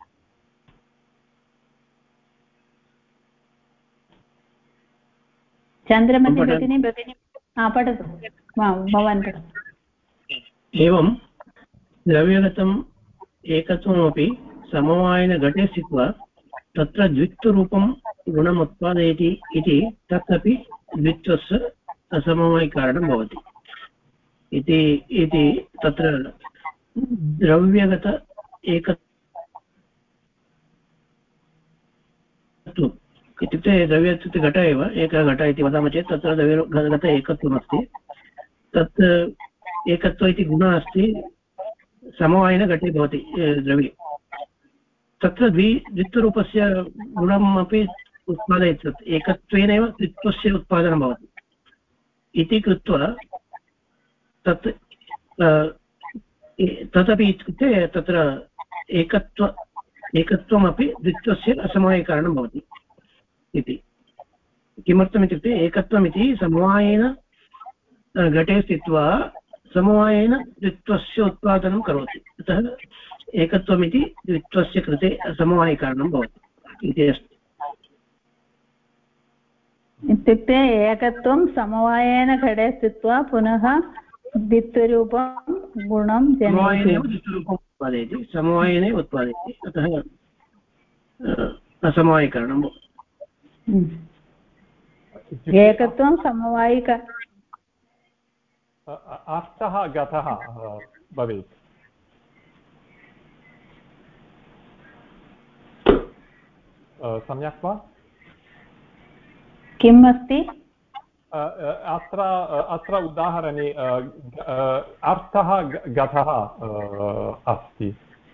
चन्द्रमति भगिनी पठतु, भवान् पठतु। एवं द्रव्यगतम् एकत्वमपि समवायेन घटे स्थित्वा तत्र द्वित्वरूपं गुणम् उत्पादयति इति तदपि द्वित्वस्य असमवायिकारणं भवति इति तत्र द्रव्यगत एकत्वम् इत्युक्ते द्रव्य इत्युक्ते घट एव, एकः घट इति वदामः चेत् तत्र द्रव्यगत एकत्वमस्ति। तत् एकत्व इति गुणः अस्ति, समवायेन घटे भवति द्रव्ये। तत्र द्वित्वरूपस्य गुणम् अपि उत्पादयति। एकत्वेनैव द्वित्वस्य उत्पादनं भवति इति कृत्वा तदपि इत्युक्ते तत्र एकत्वमपि द्वित्वस्य असमवायिकारणं भवति इति। किमर्थमित्युक्ते एकत्वमिति समवायेन घटे स्थित्वा समवायेन द्वित्वस्य उत्पादनं करोति। अतः एकत्वमिति द्वित्वस्य कृते समवायिकारणं भवति इति अस्ति। इत्युक्ते एकत्वं समवायेन घटे स्थित्वा पुनः द्वित्वरूपं गुणं उत्पादयति, समवायेनैव उत्पादयति। अतः असमवायिकारणं भवति। एकत्वं समवायिक अर्थः गतः भवेत्। सम्यक् वा? किम् अस्ति अत्र उदाहरणे अर्थः गतः अस्ति।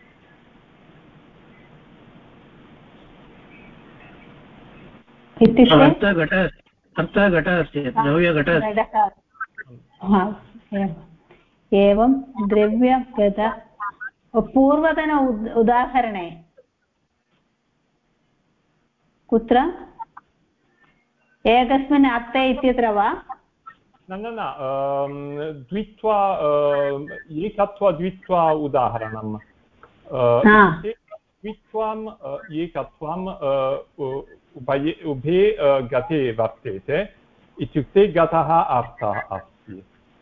अर्थः घटः अस्ति, द्रव्यघटः एवं द्रव्यगत पूर्वतन उदाहरणे कुत्र एकस्मिन् अर्थे इत्यत्र वा? न द्वित्वा एकत्वद्वित्वा उदाहरणं। द्वित्वम् एकत्वम् उभे गते वर्तेते इत्युक्ते गतः अर्थः अस्ति।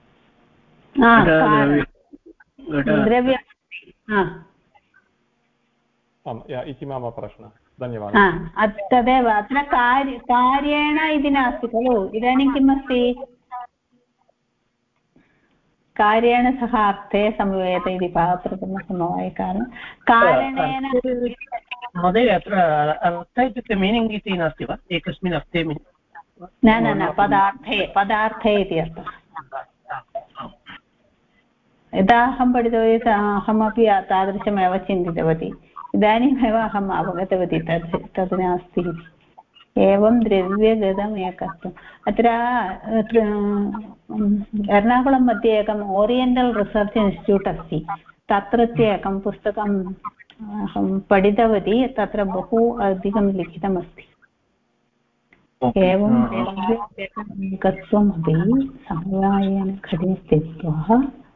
इति मम प्रश्नः। धन्यवादः। तदेव अत्र कार्येण इति नास्ति खलु। इदानीं किम् अस्ति? कार्येण सह अर्थे समवेत इति प्रथमसमवायिकारणं। कारणेन महोदय अत्र अर्थ इत्युक्ते मीनिङ्ग् इति नास्ति वा? एकस्मिन् अर्थे न पदार्थे इति अर्थः। यदा अहं पठितवती अहमपि तादृशमेव चिन्तितवती। इदानीमेव अहम् अवगतवती तद् नास्ति इति। एवं द्रव्यगतम् एकत्वम्। अत्र एर्नाकुलं मध्ये एकम् ओरियेण्टल् रिसर्च् इन्स्टिट्यूट् अस्ति। तत्रत्य एकं पुस्तकम् अहं पठितवती। तत्र बहु अधिकं लिखितमस्ति। एवं द्रव्यगतमेकत्वमपि समवायेन घटे स्थित्वा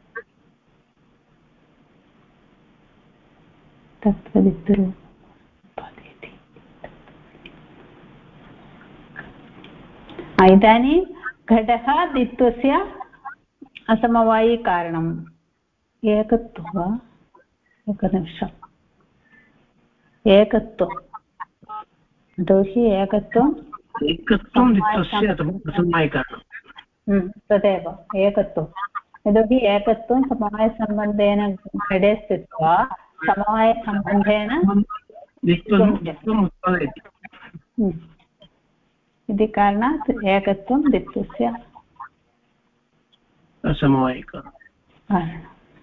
तत्र विद्रुपादयति। इदानीं घटः द्वित्वस्य असमवायिकारणम् एकत्वं वा एकनिमिषम् एकत्वं यतोहि एकत्वं तदेव एकत्वं यतोहि एकत्वं समवायसम्बन्धेन घटे स्थित्वा समवायसम्बन्धेन इति कारणात् एकत्वं द्वित्वस्य समवायिकारणम्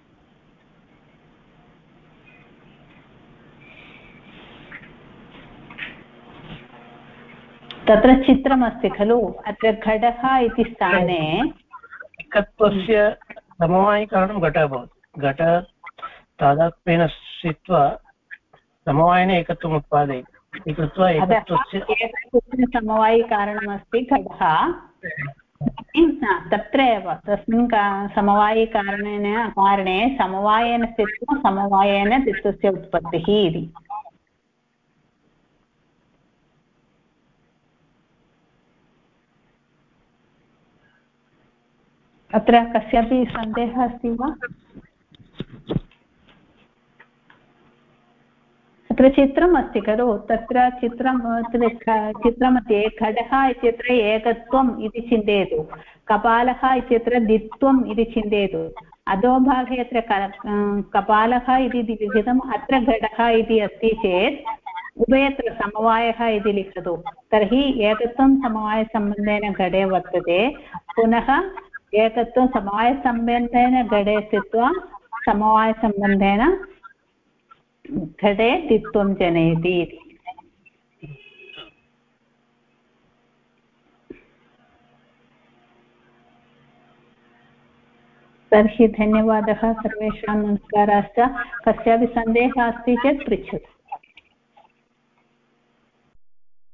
तत्र चित्रमस्ति खलु अत्र घटः इति स्थाने एकत्वस्य समवायिकारणं घटः भवति घट तादात्म्येन स्थित्वा समवायेन एकत्वम् उत्पादयति कृत्वा एकत्वस्य समवायिकारणमस्ति घटः तत्र एव तस्मिन् समवायिकारणे समवायेन स्थित्वा समवायेन द्वित्वस्य उत्पत्तिः इति अत्र कस्यापि सन्देहः अस्ति वा अत्र चित्रम् अस्ति खलु तत्र चित्रमध्ये घटः इत्यत्र एकत्वम् इति चिन्तयतु कपालः इत्यत्र द्वित्वम् इति चिन्तयतु अधोभागे अत्र कपालः इति लिखितम् अत्र घटः इति अस्ति चेत् उभयत्र समवायः इति लिखतु तर्हि एकत्वं समवायसम्बन्धेन घटे वर्तते पुनः एकत्वं समवायसम्बन्धेन घटे स्थित्वा समवायसम्बन्धेन घटे द्वित्वं जनयति इति तर्हि धन्यवादः सर्वेषां नमस्काराश्च कस्यापि सन्देहः अस्ति चेत् पृच्छतु